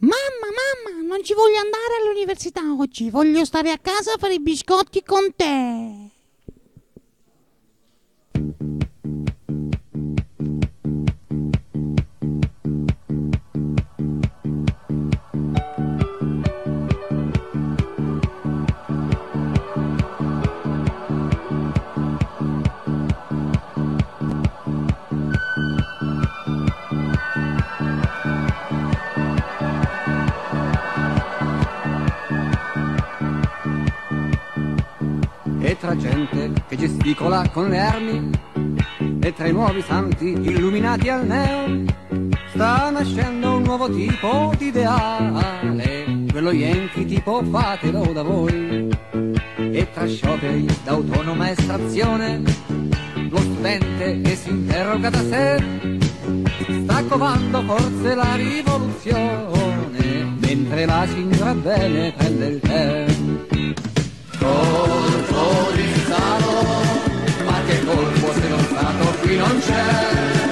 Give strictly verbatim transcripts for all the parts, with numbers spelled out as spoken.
Mamma, mamma, non ci voglio andare all'università oggi, voglio stare a casa a fare i biscotti con te. E tra gente che gesticola con le armi e tra i nuovi santi illuminati al neon sta nascendo un nuovo tipo di ideale, quello yankee tipo fatelo da voi. E tra scioperi d'autonoma estrazione lo studente che si interroga da sé sta covando forse la rivoluzione mentre la signora bene prende il tè. Colpo di Stato, ma che colpo se lo Stato qui non c'è?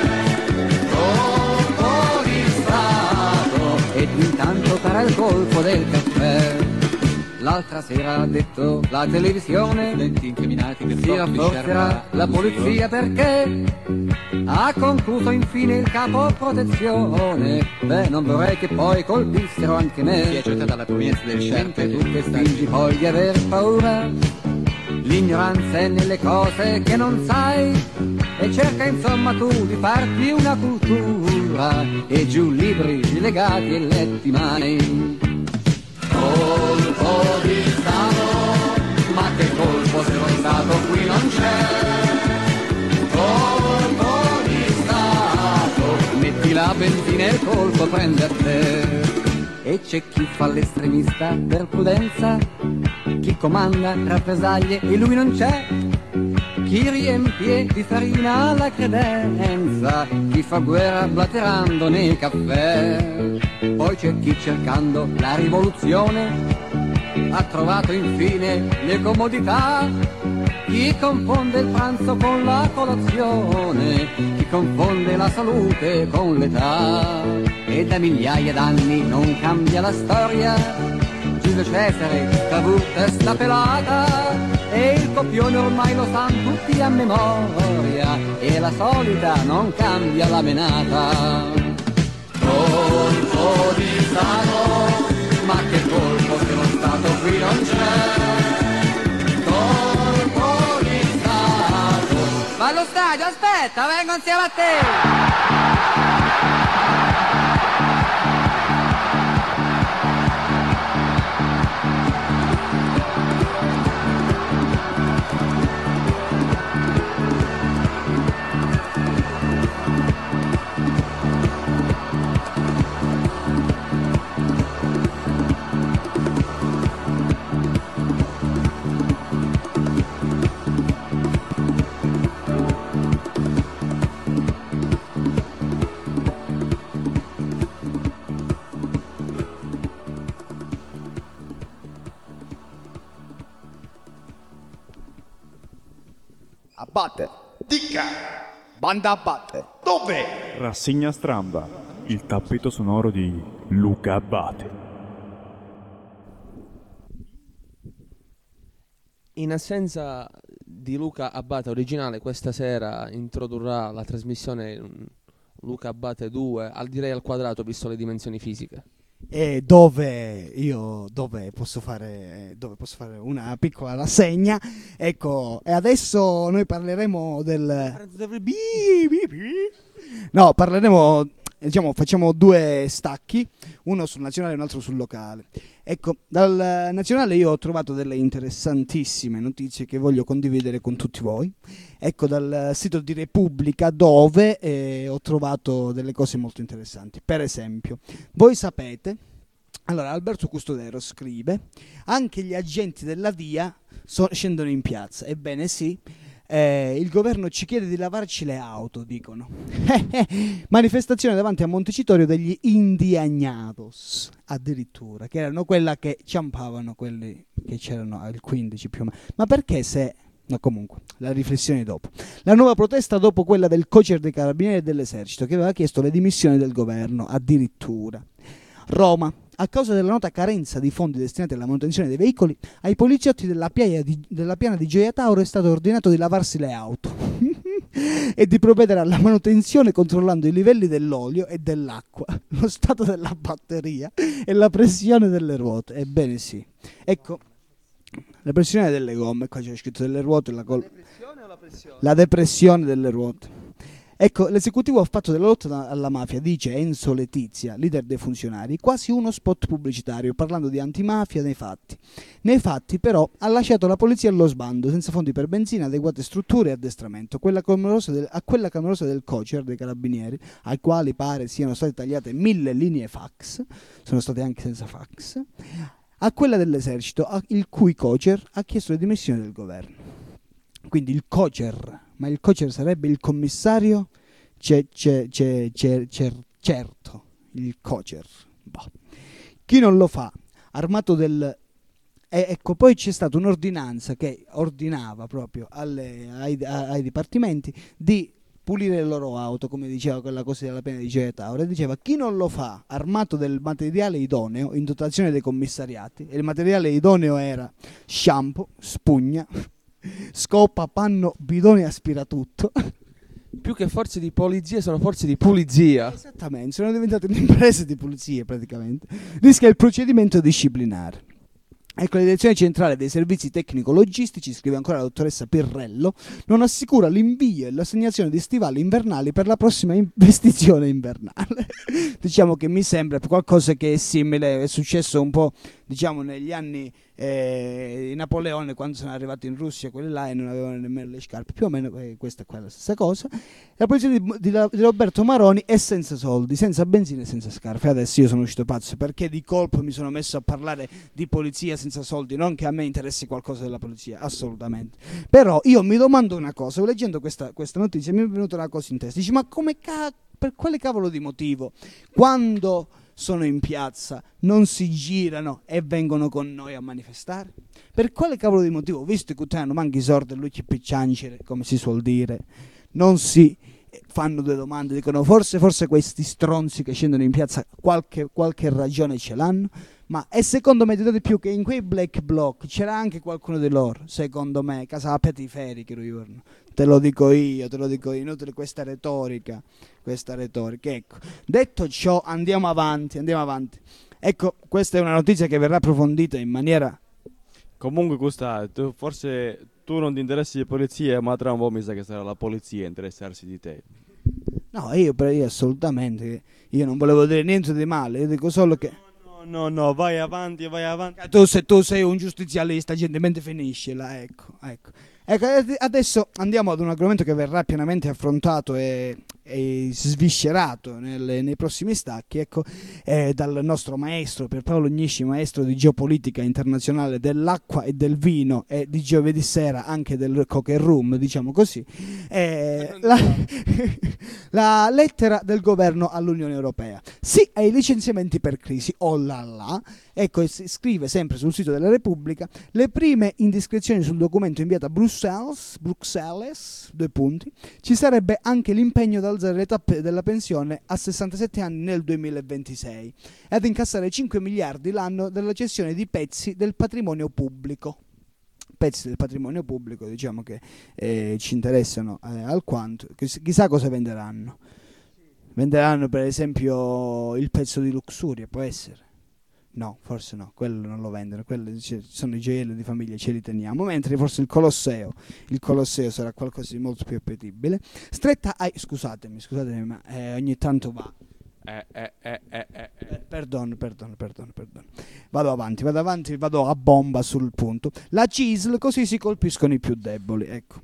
Colpo di Stato, ed intanto farà il colpo del caffè. L'altra sera ha detto la televisione, incriminati che si rafforzerà la polizia perché ha concluso infine il capo protezione. Beh, non vorrei che poi colpissero anche me. Si è accertata la provenienza del scienze, tu che fingi poi di aver paura. L'ignoranza è nelle cose che non sai e cerca insomma tu di farti una cultura e giù libri legati e letti mani. Colpo di Stato, ma che colpo se lo Stato qui non c'è? Colpo di Stato, metti la benzina e il colpo prende a te. E c'è chi fa l'estremista per prudenza, chi comanda rappresaglie e lui non c'è, chi riempie di farina la credenza, chi fa guerra blaterando nei caffè. Poi c'è chi cercando la rivoluzione ha trovato infine le comodità, chi confonde il pranzo con la colazione, chi confonde la salute con l'età. E da migliaia d'anni non cambia la storia, Giulio Cesare, Cavour, testa pelata, e il copione ormai lo sanno tutti a memoria, e la solita non cambia la menata. Colpo di Stato, ma che colpo se lo Stato qui non c'è? Colpo di Stato. Ma allo stadio, aspetta, vengo insieme a te! Abate. Dica. Banda Abate. Dove? Rassegna stramba. Il tappeto sonoro di Luca Abate. In assenza di Luca Abate originale, questa sera introdurrà la trasmissione Luca Abate due, al direi al quadrato, visto le dimensioni fisiche. E dove io dove posso fare dove posso fare una piccola rassegna, ecco. E adesso noi parleremo del no parleremo diciamo facciamo due stacchi, uno sul nazionale e un altro sul locale. Ecco, dal nazionale io ho trovato delle interessantissime notizie che voglio condividere con tutti voi. Ecco, dal sito di Repubblica, dove eh, ho trovato delle cose molto interessanti. Per esempio, voi sapete, allora Alberto Custodero scrive: anche gli agenti della via so- scendono in piazza. Ebbene sì, eh, il governo ci chiede di lavarci le auto, dicono. Manifestazione davanti a Montecitorio degli Indiagnados, addirittura, che erano quella che ciampavano quelli che c'erano al quindici più o meno. Ma perché se... No, comunque, la riflessione dopo. La nuova protesta dopo quella del Cocer dei Carabinieri e dell'Esercito, che aveva chiesto le dimissioni del governo, addirittura. Roma. A causa della nota carenza di fondi destinati alla manutenzione dei veicoli, ai poliziotti della, piaia di, della piana di Gioia Tauro è stato ordinato di lavarsi le auto e di provvedere alla manutenzione controllando i livelli dell'olio e dell'acqua, lo stato della batteria e la pressione delle ruote. Ebbene sì. Ecco, la pressione delle gomme, qua c'è scritto delle ruote, la, col- depressione o la pressione? la depressione delle ruote. Ecco, l'esecutivo ha fatto della lotta alla mafia, dice Enzo Letizia, leader dei funzionari, quasi uno spot pubblicitario, parlando di antimafia nei fatti. Nei fatti, però, ha lasciato la polizia allo sbando, senza fondi per benzina, adeguate strutture e addestramento. Quella clamorosa del, a quella clamorosa del COCER, dei carabinieri, ai quali pare siano state tagliate mille linee fax, sono state anche senza fax, a quella dell'esercito, a, il cui COCER ha chiesto le dimissioni del governo. Quindi il COCER, ma il COCER sarebbe il commissario? C'è, c'è, c'è, c'è, c'è, certo, il COCER. Boh. Chi non lo fa, armato del... Eh, ecco, poi c'è stata un'ordinanza che ordinava proprio alle, ai, ai dipartimenti di pulire le loro auto, come diceva quella cosa della pena di Gioia Tauro, e diceva chi non lo fa armato del materiale idoneo in dotazione dei commissariati, e il materiale idoneo era shampoo, spugna, scopa, panno, bidone e aspiratutto. Più che forze di polizia sono forze di pulizia. Esattamente, sono diventate un'impresa di pulizia praticamente. Rischia il procedimento disciplinare. Ecco, la direzione centrale dei servizi tecnico-logistici, scrive ancora la dottoressa Pirrello, non assicura l'invio e l'assegnazione di stivali invernali per la prossima investizione invernale. Diciamo che mi sembra qualcosa che è simile, è successo un po', diciamo, negli anni eh, di Napoleone, quando sono arrivati in Russia quelli là e non avevano nemmeno le scarpe, più o meno eh, questa è qua la stessa cosa. La posizione di, di, di Roberto Maroni è senza soldi, senza benzina e senza scarpe. Adesso io sono uscito pazzo perché di colpo mi sono messo a parlare di polizia senza soldi, non che a me interessi qualcosa della polizia, assolutamente. Però io mi domando una cosa, leggendo questa, questa notizia mi è venuta una cosa in testa, dici ma come ca- per quale cavolo di motivo quando sono in piazza non si girano e vengono con noi a manifestare? Per quale cavolo di motivo, visto che hanno manchi sordi e lui ci picciancere, come si suol dire, non si fanno due domande, dicono forse, forse questi stronzi che scendono in piazza qualche, qualche ragione ce l'hanno? Ma e secondo me di più che in quei black bloc c'era anche qualcuno di loro, secondo me, casa Petiferi che ritorno. Te lo dico io, te lo dico io, inutile questa retorica, questa retorica. Ecco, detto ciò andiamo avanti, andiamo avanti. Ecco, questa è una notizia che verrà approfondita in maniera... Comunque Gusta, tu, forse tu non ti interessi di polizia, ma tra un po' mi sa che sarà la polizia a interessarsi di te. No, io, per io assolutamente, io non volevo dire niente di male, io dico solo che... No, no, no, vai avanti, vai avanti. Tu, se tu sei un giustizialista, gentilmente finiscila, ecco, ecco. Ecco, adesso andiamo ad un argomento che verrà pienamente affrontato e, e sviscerato nel, nei prossimi stacchi, ecco, eh, dal nostro maestro Pierpaolo Gnisci, maestro di geopolitica internazionale dell'acqua e del vino e di giovedì sera anche del coke and rum, diciamo così, eh, la, la lettera del governo all'Unione Europea. Sì ai licenziamenti per crisi, oh là là. Ecco, si scrive sempre sul sito della Repubblica, le prime indiscrezioni sul documento inviato a Bruxelles, Bruxelles, due punti, ci sarebbe anche l'impegno ad alzare l'età della pensione a sessantasette anni nel duemilaventisei e ad incassare cinque miliardi l'anno della cessione di pezzi del patrimonio pubblico. Pezzi del patrimonio pubblico, diciamo che eh, ci interessano eh, alquanto, chissà cosa venderanno. Venderanno per esempio il pezzo di Luxuria, può essere. No, forse no, quello non lo vendono, quelli sono i gioielli di famiglia, ce li teniamo, mentre forse il Colosseo, il Colosseo sarà qualcosa di molto più appetibile. Stretta ai, scusatemi, scusatemi, ma eh, ogni tanto va. Eh, eh, eh, eh, eh, eh. Perdono, perdono, perdono, perdono. Vado avanti, vado avanti, vado a bomba sul punto. La C I S L, così si colpiscono i più deboli, ecco.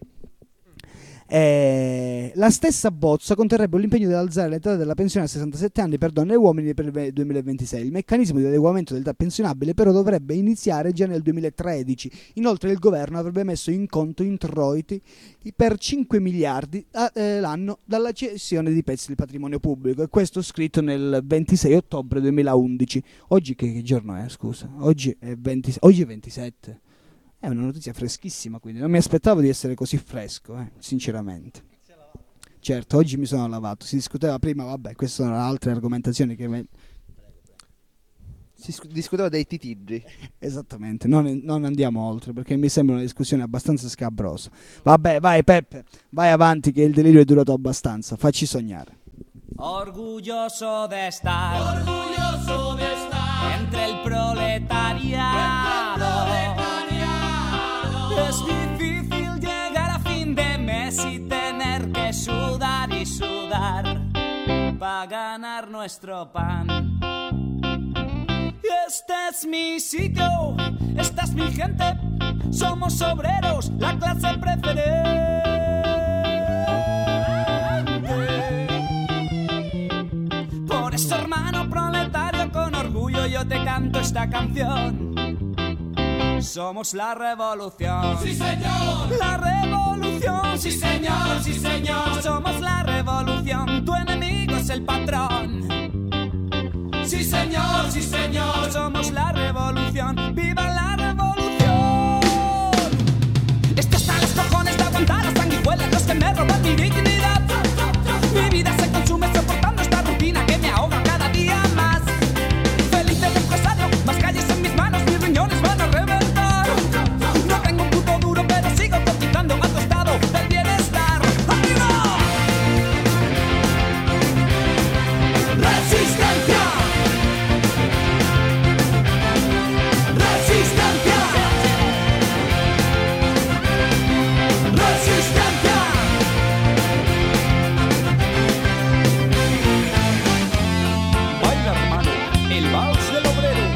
Eh, la stessa bozza conterrebbe l'impegno di alzare l'età della pensione a sessantasette anni per donne e uomini per il duemilaventisei. Il meccanismo di adeguamento dell'età pensionabile però dovrebbe iniziare già nel duemilatredici. Inoltre il governo avrebbe messo in conto introiti per cinque miliardi a, eh, l'anno dalla cessione di pezzi del patrimonio pubblico, e questo scritto nel ventisei ottobre duemilaundici. Oggi che, che giorno è, scusa? Oggi è, venti, oggi è ventisette. È una notizia freschissima, quindi non mi aspettavo di essere così fresco, eh, sinceramente. Certo, oggi mi sono lavato. Si discuteva prima, vabbè, queste sono altre argomentazioni che me... Si scu- discuteva dei titiggi. Esattamente, non, non andiamo oltre perché mi sembra una discussione abbastanza scabrosa. Vabbè, vai Peppe, vai avanti che il delirio è durato abbastanza, facci sognare. Orgulloso de estar, orgulloso de estar entre el proletariado. Es difícil llegar a fin de mes y tener que sudar y sudar para ganar nuestro pan. Este es mi sitio, esta es mi gente, somos obreros, la clase preferente. Por eso, hermano proletario, con orgullo yo te canto esta canción. Somos la revolución. Sí, señor. La revolución. Sí, señor, sí, señor. Somos la revolución. Tu enemigo es el patrón. Sí, señor, sí, señor. Somos la revolución. ¡Viva la revolución! Esto está a los cojones de aguantar las sanguijuelas, los que me roban mi dignidad. Mi vida se consume soportando esta rutina que me ahoga cada día más. Feliz del empresario, más calles en mis manos, mis riñones van a reventar. No tengo un puto duro, pero sigo cotizando a tu estado del bienestar. ¡Arriba! ¡Resistencia! ¡Resistencia! ¡Resistencia! Baila, hermano, el vals del obrero.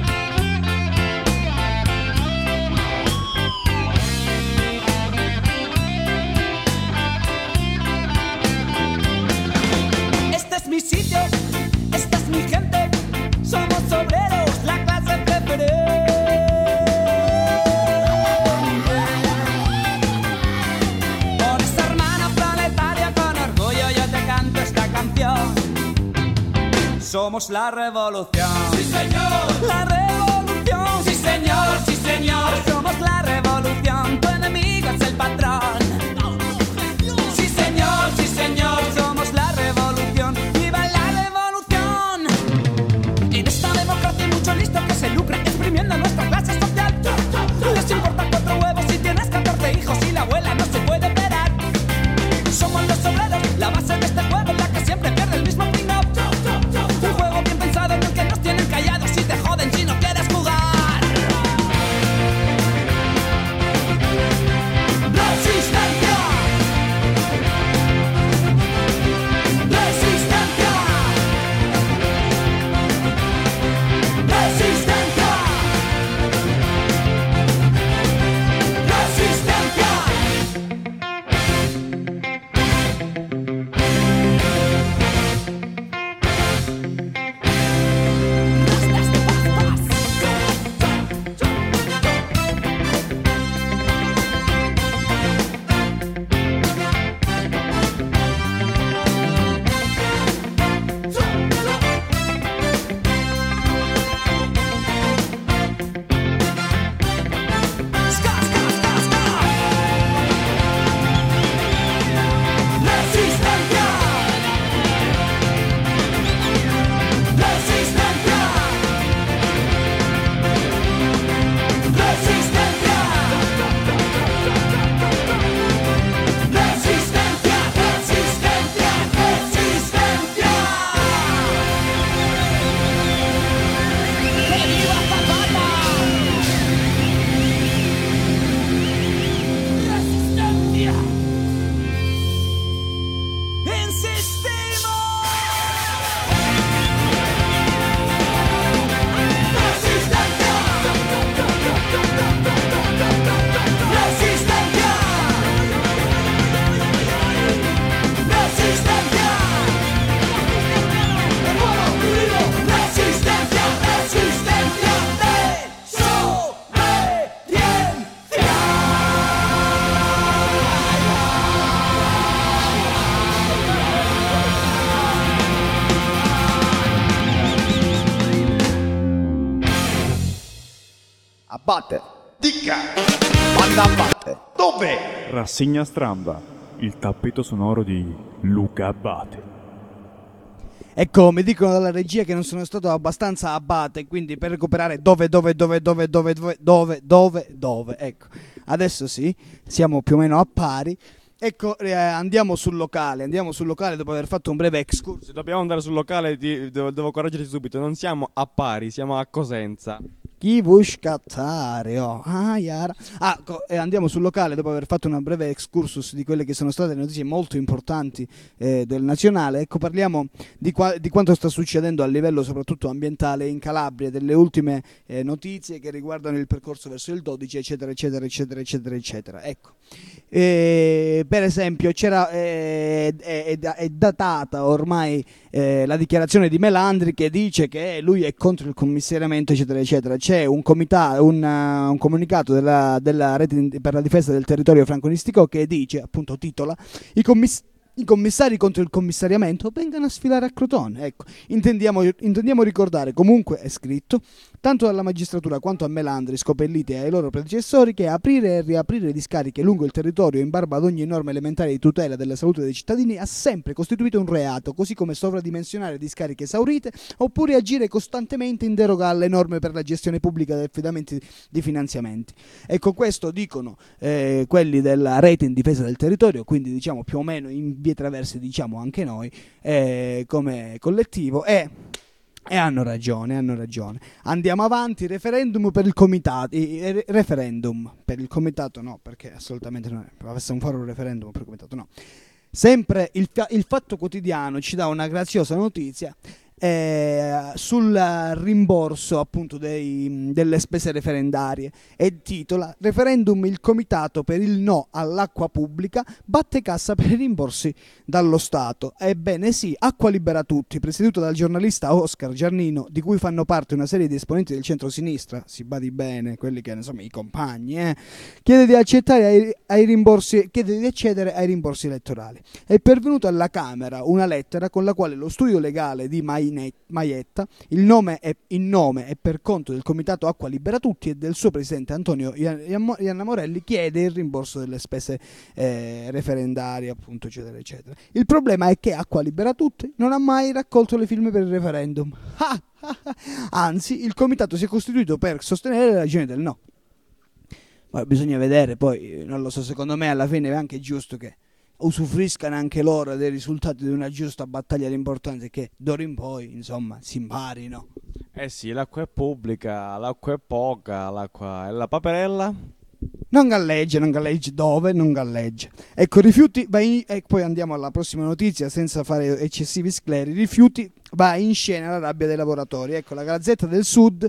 Este es mi sitio, esta es mi gente, somos obreros, la clase preferente. Por esa hermana planetaria, con orgullo yo te canto esta canción. Somos la revolución. Sí, señor. La revolución. Sí, señor, sí, señor. Somos la revolución. Tu enemigo es el patrón. Sí, señor, sí, señor. Somos la revolución. ¡Viva la revolución! En esta democracia hay mucho listo que se lucra exprimiendo nuestra clase social. Les importa cuatro huevos si tienes catorce hijos y la abuela no se puede operar. Somos los obreros, la base de este juego, la que siempre pierde el mismo ping-up. Un juego bien pensado en el que nos tienen callados y te joden si no quieres jugar. Resistencia. Resistencia. Resistencia. Resistencia. Ska, ska, ska, ska. Resistencia. Resistencia. Resistencia. Resistencia, resistencia, resistencia. ¡Que viva Zapata! Resistencia. Insistimos. Resistencia. Resistencia. Resistencia. El pueblo unido. Resistencia, resistencia, desobediencia. Abate. Dica. Banda Abate. Dove? Rassegna stramba, il tappeto sonoro di Luca Abate. Ecco, mi dicono dalla regia che non sono stato abbastanza abate, quindi per recuperare dove, dove, dove, dove, dove, dove, dove, dove, dove, ecco, adesso sì, siamo più o meno a pari. Ecco, eh, andiamo sul locale, andiamo sul locale dopo aver fatto un breve excursus. Se dobbiamo andare sul locale, ti- devo, devo correggerti subito, non siamo a Pari, siamo a Cosenza. Chi vuoi scattare? Oh. Ah, Yara. Ah, co- e andiamo sul locale dopo aver fatto una breve excursus di quelle che sono state le notizie molto importanti eh, del nazionale. Ecco, parliamo di, qua- di quanto sta succedendo a livello soprattutto ambientale in Calabria, delle ultime eh, notizie che riguardano il percorso verso il dodici, eccetera, eccetera, eccetera, eccetera, eccetera. Ecco. Eh, per esempio, c'era, eh, è, è, è datata ormai eh, la dichiarazione di Melandri che dice che lui è contro il commissariamento, eccetera, eccetera. C'è un, comita- un, uh, un comunicato della, della rete per la difesa del territorio franconistico che dice, appunto titola, i commissari i commissari contro il commissariamento vengano a sfilare a Crotone. Ecco, intendiamo, intendiamo ricordare, comunque è scritto, tanto dalla magistratura quanto a Melandri, Scopelliti e ai loro predecessori, che aprire e riaprire discariche lungo il territorio in barba ad ogni norma elementare di tutela della salute dei cittadini ha sempre costituito un reato, così come sovradimensionare discariche esaurite oppure agire costantemente in deroga alle norme per la gestione pubblica dei affidamenti di finanziamenti. Ecco, questo dicono eh, quelli della rete in difesa del territorio, quindi diciamo più o meno in via Traversi, diciamo anche noi eh, come collettivo, e, e hanno ragione, hanno ragione. Andiamo avanti. Referendum per il comitato, eh, referendum per il comitato no, perché assolutamente non è, possiamo fare un referendum per il comitato no. Sempre il, il Fatto Quotidiano ci dà una graziosa notizia eh, sul rimborso appunto dei, delle spese referendarie e titola: referendum, il comitato per il no all'acqua pubblica batte cassa per i rimborsi dallo Stato. Ebbene sì, Acqua Libera Tutti, presieduto dal giornalista Oscar Giannino, di cui fanno parte una serie di esponenti del centro-sinistra, si badi bene, quelli che insomma i compagni, eh, chiede di accettare ai, ai rimborsi, chiede di accedere ai rimborsi elettorali. È pervenuta alla Camera una lettera con la quale lo studio legale di Mai Maietta, il nome è, in nome e per conto del Comitato Acqua Libera Tutti e del suo presidente Antonio Ianna Morelli, chiede il rimborso delle spese eh, referendarie, appunto, eccetera, eccetera. Il problema è che Acqua Libera Tutti non ha mai raccolto le firme per il referendum. Ah, ah, ah. Anzi, il comitato si è costituito per sostenere le ragioni del no. Ma bisogna vedere, poi, non lo so, secondo me alla fine è anche giusto che usufruiscano anche loro dei risultati di una giusta battaglia importante, che d'ora in poi insomma si imparino. Eh sì, l'acqua è pubblica, l'acqua è poca, l'acqua è la paperella. Non galleggia, non galleggia dove? Non galleggia. Ecco, rifiuti, va in, e poi andiamo alla prossima notizia senza fare eccessivi scleri. Rifiuti, va in scena la rabbia dei lavoratori. Ecco, la Gazzetta del Sud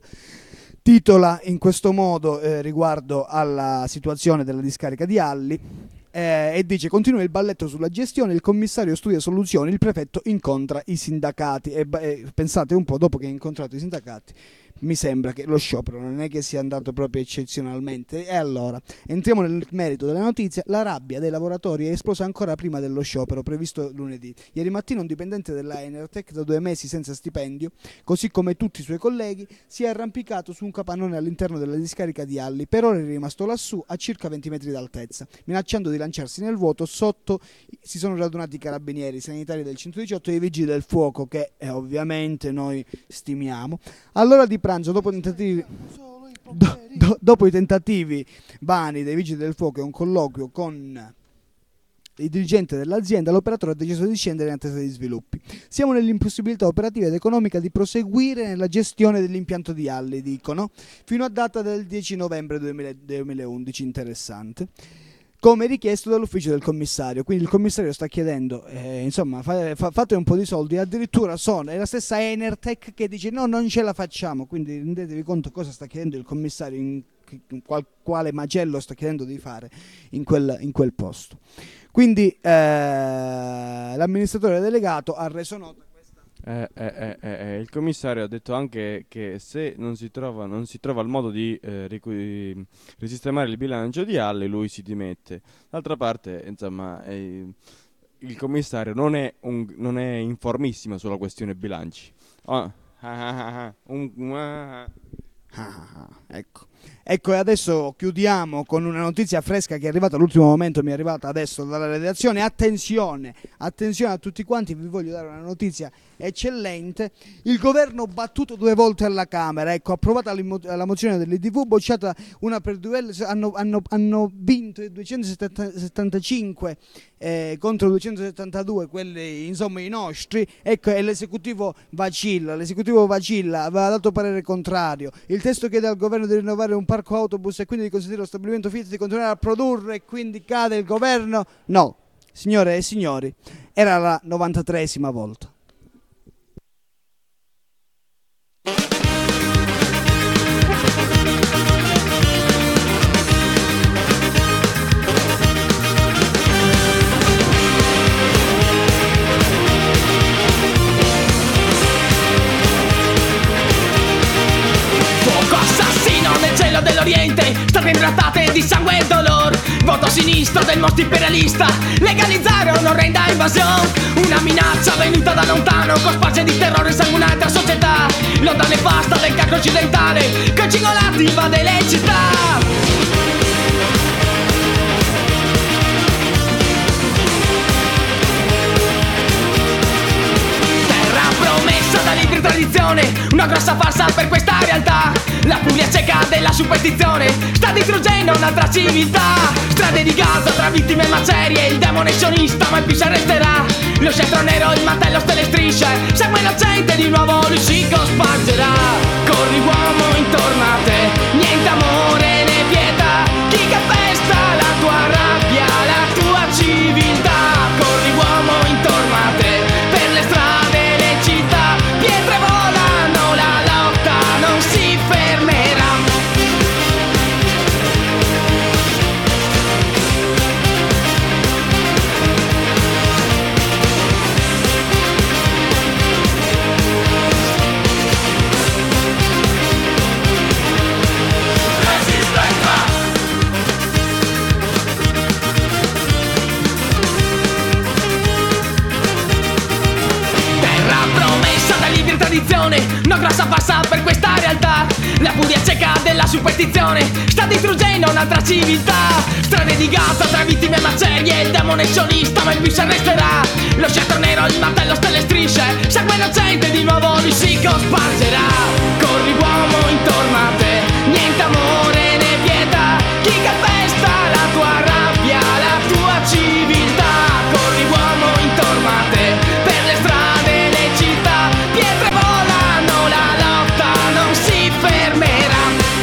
titola in questo modo eh, riguardo alla situazione della discarica di Alli. Eh, e dice: continua il balletto sulla gestione, il commissario studia soluzioni, il prefetto incontra i sindacati. E, e pensate un po', dopo che ha incontrato i sindacati, mi sembra che lo sciopero non è che sia andato proprio eccezionalmente. E allora entriamo nel merito della notizia. La rabbia dei lavoratori è esplosa ancora prima dello sciopero previsto lunedì. Ieri mattina un dipendente della Enertech, da due mesi senza stipendio, così come tutti i suoi colleghi, si è arrampicato su un capannone all'interno della discarica di Alli. Per ora è rimasto lassù a circa venti metri d'altezza, minacciando di lanciarsi nel vuoto. Sotto si sono radunati i carabinieri, i sanitari del centodiciotto e i vigili del fuoco, che eh, ovviamente noi stimiamo. All'ora di pranzo, dopo tentativi do, do, dopo i tentativi vani dei vigili del fuoco e un colloquio con il dirigente dell'azienda, l'operatore ha deciso di scendere in attesa di sviluppi. Siamo nell'impossibilità operativa ed economica di proseguire nella gestione dell'impianto di Alli, dicono, fino a data del dieci novembre duemilaundici. Interessante. Come richiesto dall'ufficio del commissario. Quindi il commissario sta chiedendo, eh, insomma, fa, fa, fate un po' di soldi. Addirittura sono, è la stessa Enertech che dice no, non ce la facciamo. Quindi rendetevi conto cosa sta chiedendo il commissario, in, in qual, quale macello sta chiedendo di fare in quel, in quel posto. Quindi eh, l'amministratore delegato ha reso nota. Eh, eh, eh, eh, il commissario ha detto anche che se non si trova, non si trova il modo di eh, ricu- risistemare il bilancio di Alli, lui si dimette. D'altra parte, insomma, eh, il commissario non è, un, non è informissimo sulla questione bilanci. Oh, ah, ah, ah, un, ah, Ah, ecco. Ecco, e adesso chiudiamo con una notizia fresca che è arrivata all'ultimo momento, mi è arrivata adesso dalla redazione. Attenzione, attenzione a tutti quanti, vi voglio dare una notizia eccellente. Il governo battuto due volte alla Camera, ecco, approvata la mozione dell'I D V, bocciata una per due, hanno, hanno, hanno vinto duecentosettantacinque eh, contro duecentosettantadue, quelli insomma i nostri, ecco, e l'esecutivo vacilla, l'esecutivo vacilla, aveva dato parere contrario. Il testo chiede al governo di rinnovare un parco autobus e quindi di consentire lo stabilimento Fiat di continuare a produrre, e quindi cade il governo. No, signore e signori, era la novantatreesima volta. Dell'Oriente, state intrattate di sangue e dolore. Voto sinistro del mostro imperialista, legalizzare un'orrenda invasione. Una minaccia venuta da lontano, con spazio di terrore sangue un'altra società. L'onda nefasta del cancro occidentale, che cingolati invade le città. Da libri e tradizione, una grossa farsa per questa realtà. La Puglia cieca della superstizione sta distruggendo un'altra civiltà. Strade di Gaza tra vittime e macerie, il demone sionista mai più si arresterà. Lo scettro nero, il mantello, stelle e strisce, segue innocente di nuovo lui si cospargerà. Corri uomo intorno a te, niente amore né pietà. Chi calpesta la tua rabbia, la tua civiltà. Corri uomo intorno a te, per le strade e le città. Pietre volano, la lotta non si fermerà. Una grossa farsa per questa realtà. La furia cieca della superstizione sta distruggendo un'altra civiltà. Strade di Gaza tra vittime e macerie, il demone sionista mai più si arresterà. Lo scettro nero, il mantello, stelle e strisce, sangue innocente di nuovo lui si cospargerà. Corri uomo intorno a te, niente amore né pietà. Chi calpesta la tua rabbia, la tua civiltà. Corri uomo intorno a te, per le strade e le città. Pietre volano, la lotta non si fermerà.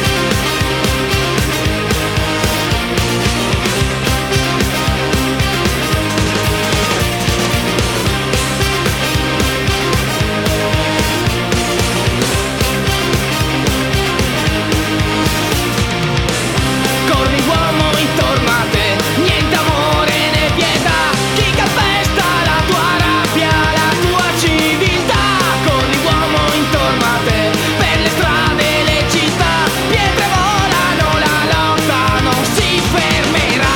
Corri uomo intorno a te, niente amore né pietà. Chi calpesta la tua rabbia, la tua civiltà. Corri uomo intorno a te, per le strade e le città. Pietre volano, la lotta non si fermerà.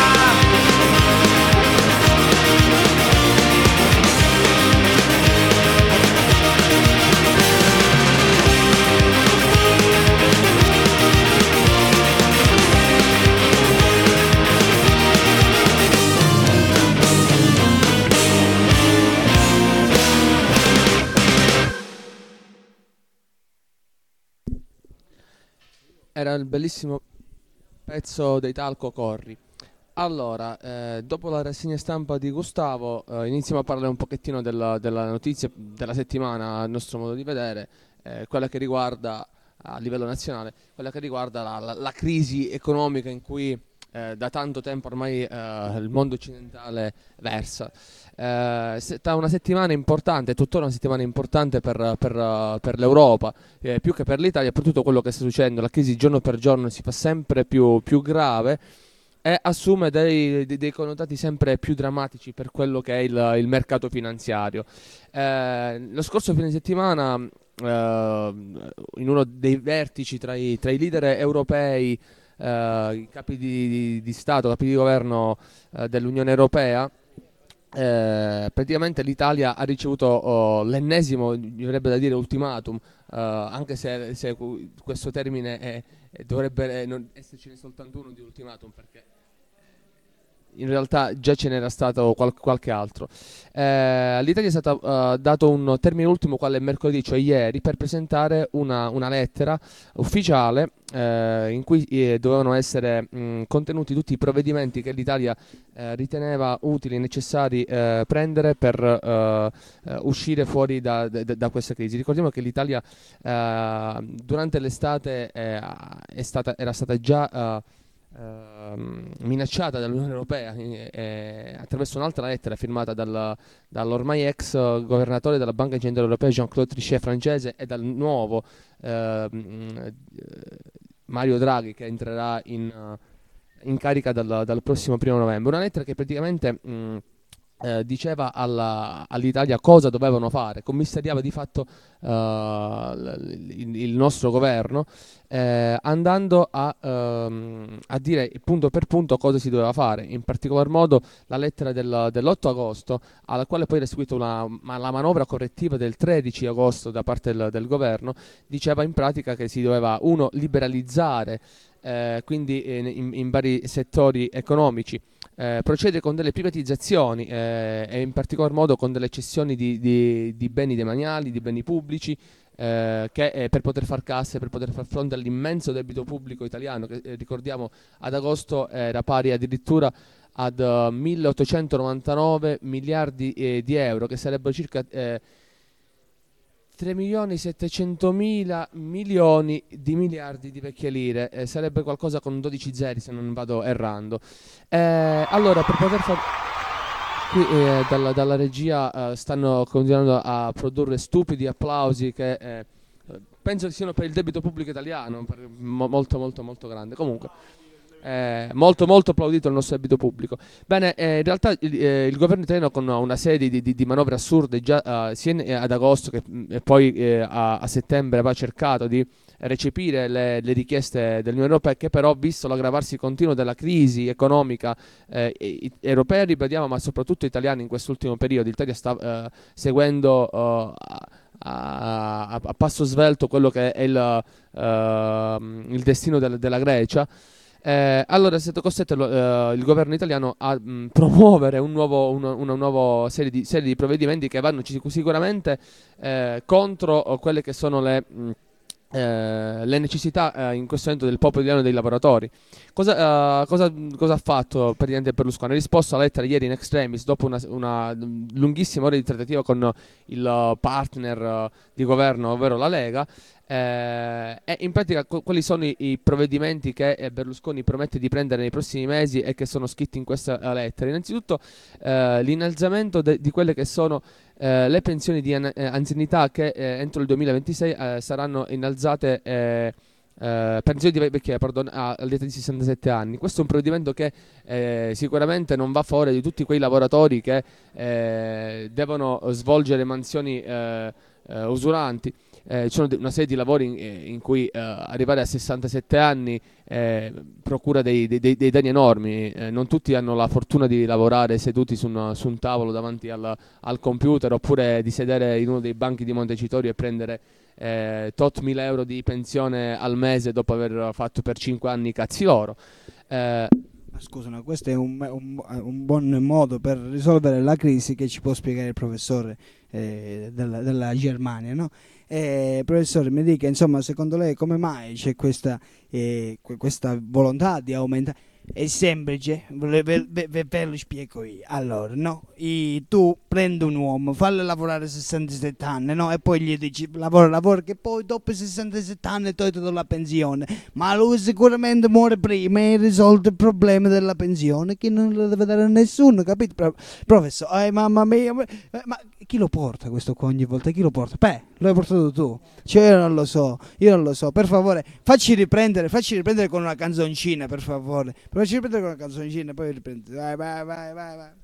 Era il bellissimo pezzo dei Talco Corri. Allora, eh, dopo la rassegna stampa di Gustavo, eh, iniziamo a parlare un pochettino della, della notizia della settimana, a nostro modo di vedere, eh, quella che riguarda a livello nazionale, quella che riguarda la, la, la crisi economica in cui eh, da tanto tempo ormai eh, il mondo occidentale versa. Eh, sta una settimana importante, tuttora una settimana importante per, per, per l'Europa, eh, più che per l'Italia, per tutto quello che sta succedendo. La crisi giorno per giorno si fa sempre più, più grave e assume dei, dei, dei connotati sempre più drammatici per quello che è il, il mercato finanziario. Eh, lo scorso fine settimana, eh, in uno dei vertici tra i, tra i leader europei, eh, i capi di, di, di Stato, capi di governo eh, dell'Unione Europea, eh, praticamente l'Italia ha ricevuto oh, l'ennesimo, mi verrebbe da dire ultimatum, eh, anche se, se questo termine è, è, dovrebbe non essercene soltanto uno di ultimatum, perché in realtà già ce n'era stato qual- qualche altro. Eh, All'Italia è stato uh, dato un termine ultimo, quale mercoledì, cioè ieri, per presentare una, una lettera ufficiale eh, in cui eh, dovevano essere mh, contenuti tutti i provvedimenti che l'Italia eh, riteneva utili e necessari eh, prendere per eh, eh, uscire fuori da, da, da questa crisi. Ricordiamo che l'Italia eh, durante l'estate eh, è stata, era stata già eh, Uh, minacciata dall'Unione Europea eh, eh, attraverso un'altra lettera firmata dal, dall'ormai ex uh, governatore della Banca Centrale Europea Jean-Claude Trichet francese e dal nuovo uh, mh, Mario Draghi, che entrerà in, uh, in carica dal, dal prossimo primo novembre. Una lettera che praticamente mh, Eh, diceva alla, all'Italia cosa dovevano fare, commissariava di fatto uh, il, il nostro governo, eh, andando a, um, a dire punto per punto cosa si doveva fare. In particolar modo la lettera del, dell'otto agosto, alla quale poi era seguita una, ma la manovra correttiva del tredici agosto da parte del, del governo, diceva in pratica che si doveva, uno, liberalizzare eh, quindi in, in vari settori economici, Eh, procede con delle privatizzazioni eh, e in particolar modo con delle cessioni di, di, di beni demaniali, di beni pubblici, eh, che eh, per poter far casse, per poter far fronte all'immenso debito pubblico italiano, che eh, ricordiamo ad agosto era pari addirittura ad uh, milleottocentonovantanove miliardi eh, di euro, che sarebbero circa eh, tre milioni settecentomila milioni di miliardi di vecchie lire, eh, sarebbe qualcosa con dodici zeri se non vado errando. Eh, allora, per poter far... Qui eh, dalla, dalla regia eh, stanno continuando a produrre stupidi applausi che eh, penso che siano per il debito pubblico italiano, per, mo, molto molto molto grande. Comunque Eh, molto molto applaudito il nostro debito pubblico. Bene, eh, in realtà il, eh, il governo italiano, con una serie di, di, di manovre assurde già eh, sia in, ad agosto che e poi eh, a, a settembre, aveva cercato di recepire le, le richieste dell'Unione Europea, che però, visto l'aggravarsi continuo della crisi economica eh, europea, ribadiamo, ma soprattutto italiana in quest'ultimo periodo, l'Italia sta eh, seguendo uh, a, a, a passo svelto quello che è il, uh, il destino del, della Grecia. Eh, allora è stato costretto uh, il governo italiano a mh, promuovere un nuovo, una, una nuova serie di, serie di provvedimenti che vanno sicuramente eh, contro quelle che sono le, mh, eh, le necessità eh, in questo momento del popolo italiano e dei lavoratori. Cosa, uh, cosa, cosa ha fatto Presidente Berlusconi? Ha risposto alla lettera ieri in extremis, dopo una, una lunghissima ora di trattativa con il partner uh, di governo, ovvero la Lega. Eh, e in pratica qu- quali sono i, i provvedimenti che eh, Berlusconi promette di prendere nei prossimi mesi e che sono scritti in questa uh, lettera? Innanzitutto eh, l'innalzamento de- di quelle che sono eh, le pensioni di an- eh, anzianità, che eh, entro il duemilaventisei eh, saranno innalzate eh, eh, pensioni di vecchia, pardon, all'età di sessantasette anni. Questo è un provvedimento che eh, sicuramente non va a favore di tutti quei lavoratori che eh, devono svolgere mansioni eh, eh, usuranti. Eh, ci sono de- una serie di lavori in, eh, in cui eh, arrivare a sessantasette anni eh, procura dei, dei, dei, dei danni enormi. Eh, non tutti hanno la fortuna di lavorare seduti su, una, su un tavolo davanti al, al computer, oppure di sedere in uno dei banchi di Montecitorio e prendere eh, tot mila euro di pensione al mese dopo aver fatto per cinque anni i cazzi loro. Eh, Scusa, no, questo è un, un, un buon modo per risolvere la crisi che ci può spiegare il professore eh, della, della Germania, no? Eh, professore, mi dica, insomma, secondo lei come mai c'è questa, eh, questa volontà di aumentare? È semplice, ve, ve, ve, ve lo spiego io. Allora, no, I, tu prendi un uomo, fallo lavorare sessantasette anni, no? E poi gli dici lavora, lavora, che poi dopo sessantasette anni ti do la pensione. Ma lui sicuramente muore prima e risolve il problema della pensione, che non lo deve dare a nessuno, capito? Pro, professore, eh, mamma mia, ma, ma chi lo porta questo qua ogni volta? Chi lo porta? Beh, lo hai portato tu. Cioè, io non lo so, io non lo so. Per favore, facci riprendere, facci riprendere con una canzoncina, per favore. Facci riprendere con una canzoncina, poi riprendi. Vai, vai, vai, vai, vai.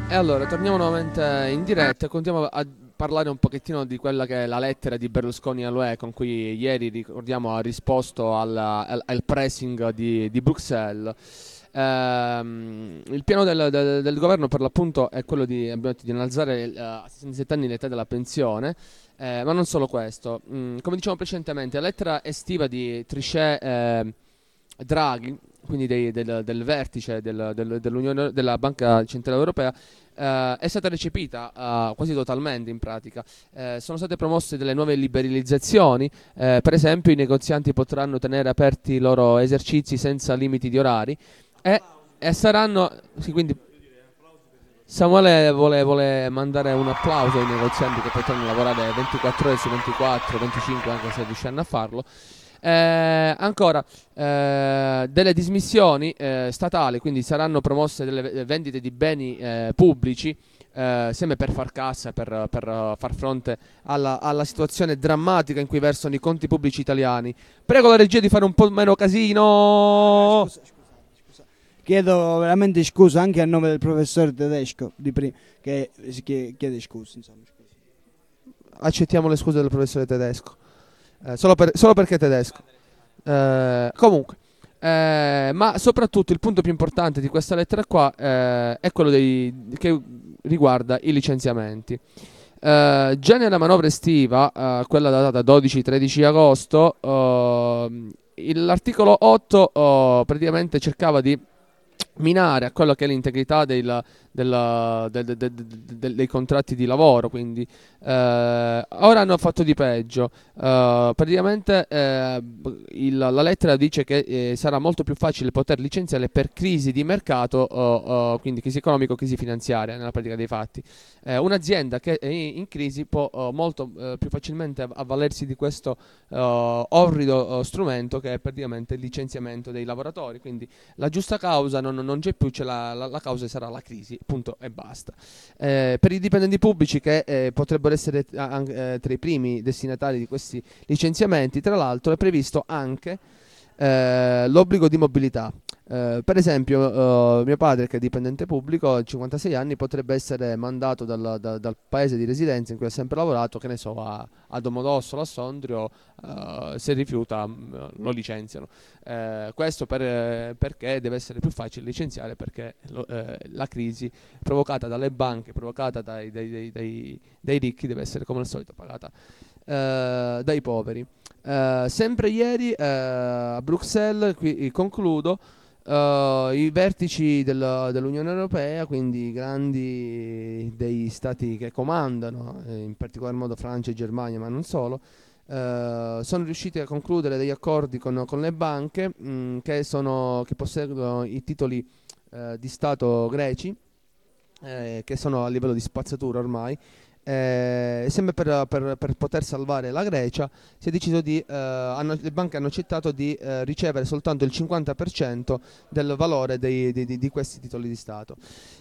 E allora torniamo nuovamente in diretta e continuiamo a parlare un pochettino di quella che è la lettera di Berlusconi all'U E, con cui ieri, ricordiamo, ha risposto alla, al, al pressing di, di Bruxelles. Ehm, il piano del, del, del governo per l'appunto è quello di, abbiamo detto, di innalzare uh, a sessantasette anni l'età della pensione, eh, ma non solo questo. Mm, come dicevamo precedentemente, la lettera estiva di Trichet eh, Draghi, quindi dei, del, del vertice del, del, dell'Unione, della Banca Centrale Europea, eh, è stata recepita eh, quasi totalmente in pratica. Eh, sono state promosse delle nuove liberalizzazioni, eh, per esempio i negozianti potranno tenere aperti i loro esercizi senza limiti di orari e, e saranno... Sì, quindi Samuele vuole, vuole mandare un applauso ai negozianti che potranno lavorare ventiquattro ore su ventiquattro, venticinque anche se riusciranno a farlo. Eh, ancora eh, delle dismissioni eh, statali, quindi saranno promosse delle vendite di beni eh, pubblici, eh, sempre per far cassa, per, per uh, far fronte alla, alla situazione drammatica in cui versano i conti pubblici italiani. Prego la regia di fare un po' meno casino. Scusa, scusa, scusa. Chiedo veramente scusa anche a nome del professore Tedesco di prima, che si chiede scusa, insomma, scusa. Accettiamo le scuse del professore Tedesco. Eh, solo, per, solo perché è tedesco. Eh, comunque, eh, ma soprattutto il punto più importante di questa lettera qua eh, è quello dei, che riguarda i licenziamenti. Eh, già nella manovra estiva, eh, quella datata dodici tredici agosto, eh, l'articolo otto eh, praticamente cercava di minare a quello che è l'integrità del, del, del, del, del, del, dei contratti di lavoro, quindi eh, ora hanno fatto di peggio. Eh, praticamente eh, il, la lettera dice che eh, sarà molto più facile poter licenziare per crisi di mercato, eh, eh, quindi crisi economico, crisi finanziaria nella pratica dei fatti. Eh, un'azienda che è in crisi può eh, molto eh, più facilmente avvalersi di questo eh, orrido eh, strumento che è praticamente il licenziamento dei lavoratori, quindi la giusta causa non, non c'è più, c'è la, la, la causa sarà la crisi, punto e basta. Eh, per i dipendenti pubblici che eh, potrebbero essere eh, tra i primi destinatari di questi licenziamenti, tra l'altro è previsto anche eh, l'obbligo di mobilità. Eh, per esempio, eh, mio padre, che è dipendente pubblico, a cinquantasei anni, potrebbe essere mandato dal, da, dal paese di residenza in cui ha sempre lavorato, che ne so, a, a Domodossola, a Sondrio, eh, se rifiuta lo licenziano. Eh, questo per, perché deve essere più facile licenziare, perché lo, eh, la crisi provocata dalle banche, provocata dai, dai, dai, dai, dai ricchi, deve essere come al solito pagata eh, dai poveri. Eh, sempre ieri eh, a Bruxelles, qui concludo, Uh, i vertici del, dell'Unione Europea, quindi i grandi dei stati che comandano, eh, in particolar modo Francia e Germania, ma non solo, uh, sono riusciti a concludere degli accordi con, con le banche mh, che, sono, che posseggono i titoli uh, di Stato greci, eh, che sono a livello di spazzatura ormai. Eh, sempre per, per, per poter salvare la Grecia si è deciso di eh, hanno, le banche hanno accettato di eh, ricevere soltanto il cinquanta per cento del valore dei, di, di, di questi titoli di Stato.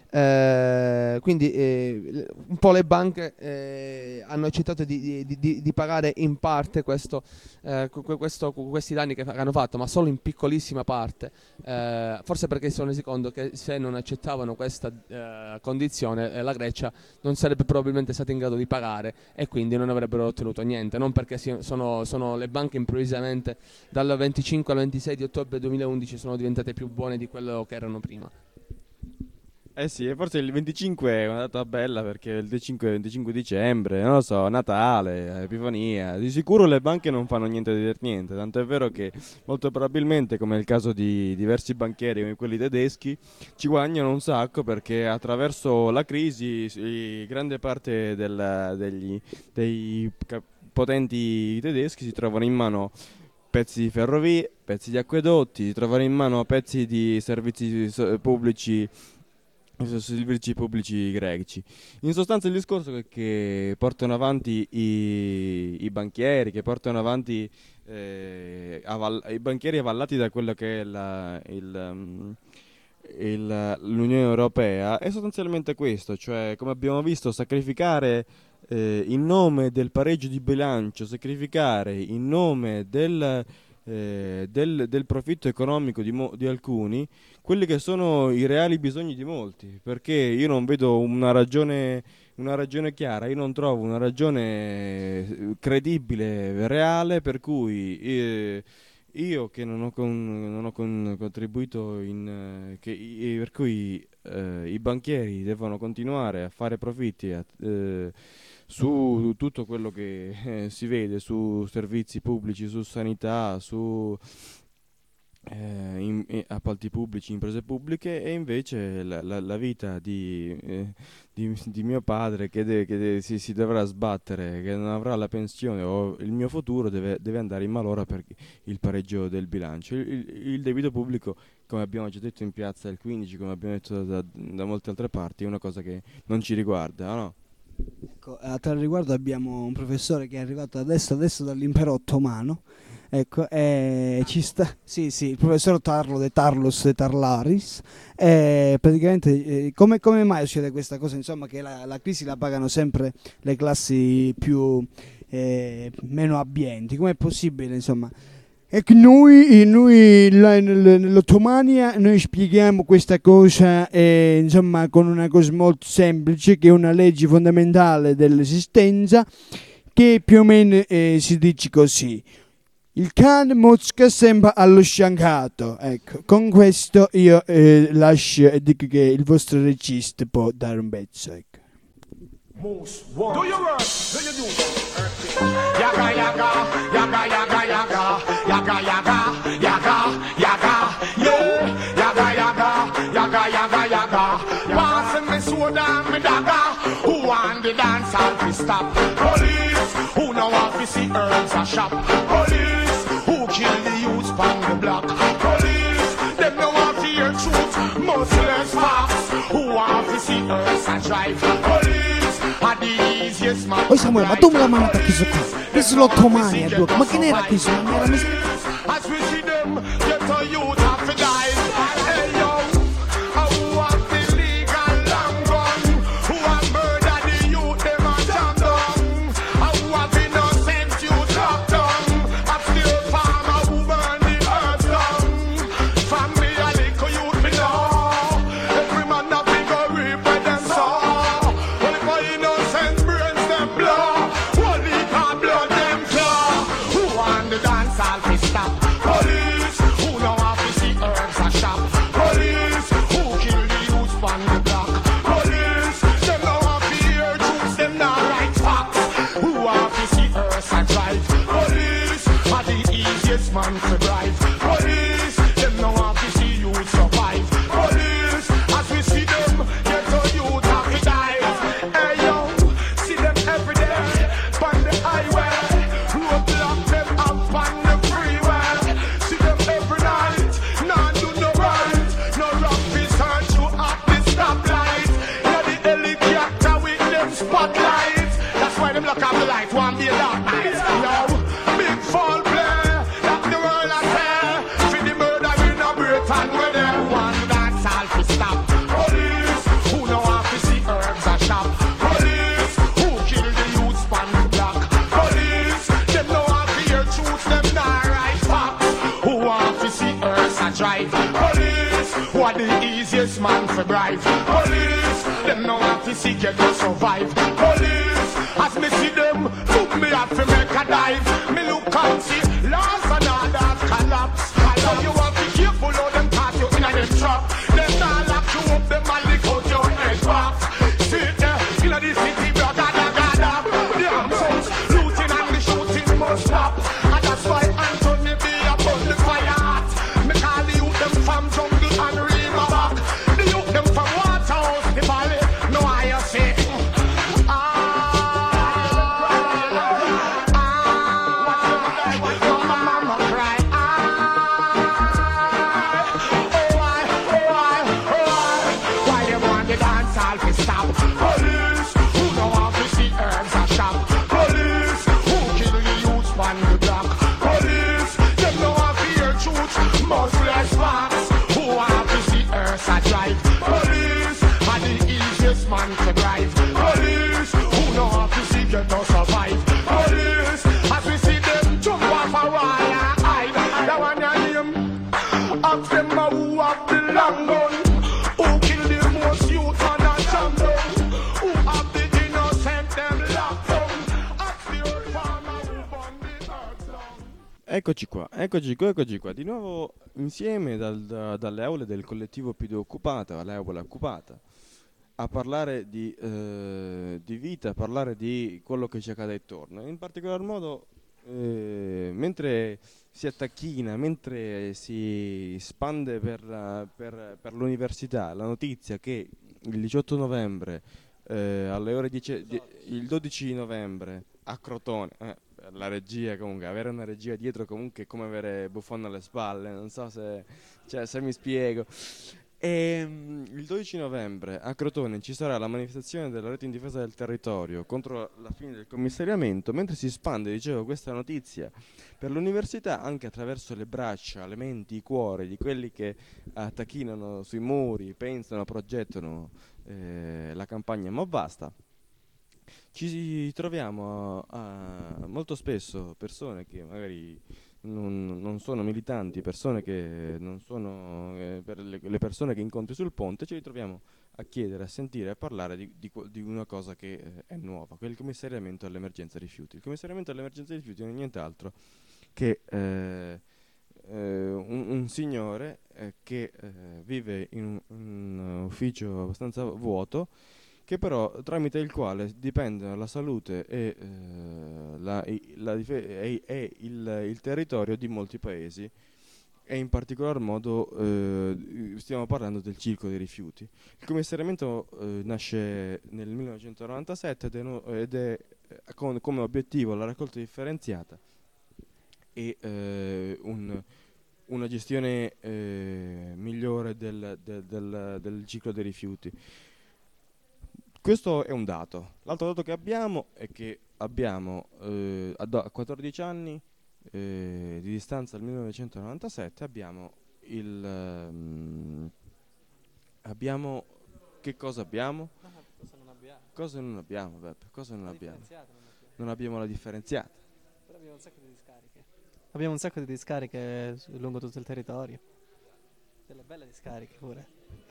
Eh, quindi eh, un po' le banche eh, hanno accettato di, di, di, di pagare in parte questo, eh, questo, questi danni che hanno fatto, ma solo in piccolissima parte, eh, forse perché si sono resi conto che se non accettavano questa eh, condizione eh, la Grecia non sarebbe probabilmente stata in grado di pagare e quindi non avrebbero ottenuto niente, non perché si, sono, sono le banche improvvisamente dal venticinque al ventisei di ottobre duemilaundici sono diventate più buone di quello che erano prima. Eh sì, e forse il venticinque è una data bella perché il venticinque, venticinque dicembre, non lo so, Natale, Epifania, di sicuro le banche non fanno niente di niente, tanto è vero che molto probabilmente, come è il caso di diversi banchieri come quelli tedeschi, ci guadagnano un sacco perché attraverso la crisi grande parte del, degli, dei potenti tedeschi si trovano in mano pezzi di ferrovie, pezzi di acquedotti, si trovano in mano pezzi di servizi pubblici servizi pubblici greci. In sostanza il discorso è che portano avanti i, i banchieri, che portano avanti eh, avall- i banchieri avvallati da quello che è la, il, um, il, l'Unione Europea, è sostanzialmente questo, cioè come abbiamo visto sacrificare eh, in nome del pareggio di bilancio, sacrificare in nome del eh, del, del profitto economico di, mo- di alcuni, quelli che sono i reali bisogni di molti, perché io non vedo una ragione, una ragione chiara, io non trovo una ragione credibile, reale, per cui eh, io che non ho, con, non ho con, contribuito in, eh, che, i, per cui eh, i banchieri devono continuare a fare profitti a, eh, su tutto quello che eh, si vede, su servizi pubblici, su sanità, su eh, in, in, appalti pubblici, imprese pubbliche, e invece la, la, la vita di, eh, di, di mio padre che, de, che de, si, si dovrà sbattere, che non avrà la pensione, o il mio futuro deve, deve andare in malora per il pareggio del bilancio. Il, il, il debito pubblico, come abbiamo già detto in piazza il quindici, come abbiamo detto da, da molte altre parti, è una cosa che non ci riguarda, no? Ecco, a tal riguardo abbiamo un professore che è arrivato adesso, adesso dall'impero ottomano, ecco, e ci sta, sì, sì, il professor Tarlo de Tarlos de Tarlaris, e praticamente eh, come, come mai succede questa cosa, insomma, che la, la crisi la pagano sempre le classi più eh, meno abbienti? Com'è possibile, insomma? E che noi, noi là nell'Ottomania noi spieghiamo questa cosa eh, insomma con una cosa molto semplice, che è una legge fondamentale dell'esistenza, che più o meno eh, si dice così: il cane mosca sempre allo sciancato. Ecco, con questo io eh, lascio e dico che il vostro regista può dare un pezzo, ecco. Moose, one. Do your work, do you do? Yaga, yaga, yaga, yaga, yaga, yaga, yaga, yaga, yaga, yeah. Yaga, yaga, yaga, yaga, yaga. Passing me soda and me dagger. Who want the dance all to stop? Police, who know how to see herbs a shop? Police, who kill the youths on the block? Police, them know how to hear truth, much less facts. Who want to see herbs a drive? Police. Poi Samuele, ma tu me la mano per chi sono qua? Questo è l'Ottomania, ma che n'era qui? Non era miseria. Man to drive. Police, them know how to see you survive. Police, as we see them, get to you have to die. Hey yo, see them every day, on the highway. Roadblock them up on the freeway. See them every night, nah do no right. No rock research you at the stoplight. Yeah, the helicopter with them spotlights. That's why them lock up the light, one be a dark night. Yo, big fall play. And where they want that's all to stop. Police, who know how to see herbs a shop. Police, who kill the youths on the block. Police, them know how to hear truth, them not right facts. Who want to see herbs a drive. Police, who are the easiest man for bribe. Police, them know how to see get to survive. Police, as me see them, took me out to make a dive. Me look and see, lost and all that collapse. So you want to be careful of them caught you in a them trap. Them not lock you up, them a lick out your head box. Sit there, in a the city, brother, da da da. The arms out, looting and the shooting must stop. And that's why Anthony be upon the fire hot. Me call the youth them from jungle and river back. The youth them from Waterhouse, the valley, no I say. Man to drive. Police, who know how to see get to survive. Police, as we see them jump off a wall and hide. Eccoci qua, eccoci qua, eccoci qua, di nuovo insieme dal- da- dalle aule del collettivo P D Occupata, l'aula occupata, a parlare di, eh, di vita, a parlare di quello che ci accade attorno. In particolar modo, eh, mentre si attacchina, mentre si spande per, la- per- per l'università la notizia che il diciotto novembre, eh, alle ore dieci, die- il dodici novembre a Crotone, eh, la regia comunque, avere una regia dietro comunque è come avere Buffon alle spalle, non so se, cioè, se mi spiego. E, mm, il dodici novembre a Crotone ci sarà la manifestazione della rete in difesa del territorio contro la fine del commissariamento, mentre si spande, dicevo, questa notizia per l'università anche attraverso le braccia, le menti, i cuori di quelli che attacchinano sui muri, pensano, progettano eh, la campagna Ma Basta. Ci troviamo a, a- molto spesso persone che magari non, non sono militanti, persone che non sono eh, per le, le persone che incontri sul ponte, ci ritroviamo a chiedere, a sentire, a parlare di, di que- di una cosa che eh, è nuova, che è il commissariamento all'emergenza rifiuti. Il commissariamento all'emergenza rifiuti non è nient'altro che eh, eh, un, un signore eh, che eh, vive in un, un ufficio abbastanza vuoto, che però tramite il quale dipendono la salute e, eh, la, i- la dife- e- e il, il territorio di molti paesi, e in particolar modo eh, stiamo parlando del ciclo dei rifiuti. Il commissariamento eh, nasce nel millenovecentonovantasette ed è, no- ed è eh, con, come obiettivo la raccolta differenziata e eh, un- una gestione eh, migliore del, del- del- del ciclo dei rifiuti. Questo è un dato. L'altro dato che abbiamo è che abbiamo eh, a do- a quattordici anni eh, di distanza dal millenovecentonovantasette abbiamo il ehm, abbiamo che cosa abbiamo? Cosa non abbiamo? Cosa non abbiamo, Beppe? Cosa non La abbiamo? differenziata non abbiamo. Non abbiamo la differenziata. Però abbiamo un sacco di discariche. Abbiamo un sacco di discariche su- lungo tutto il territorio. Delle belle discariche pure.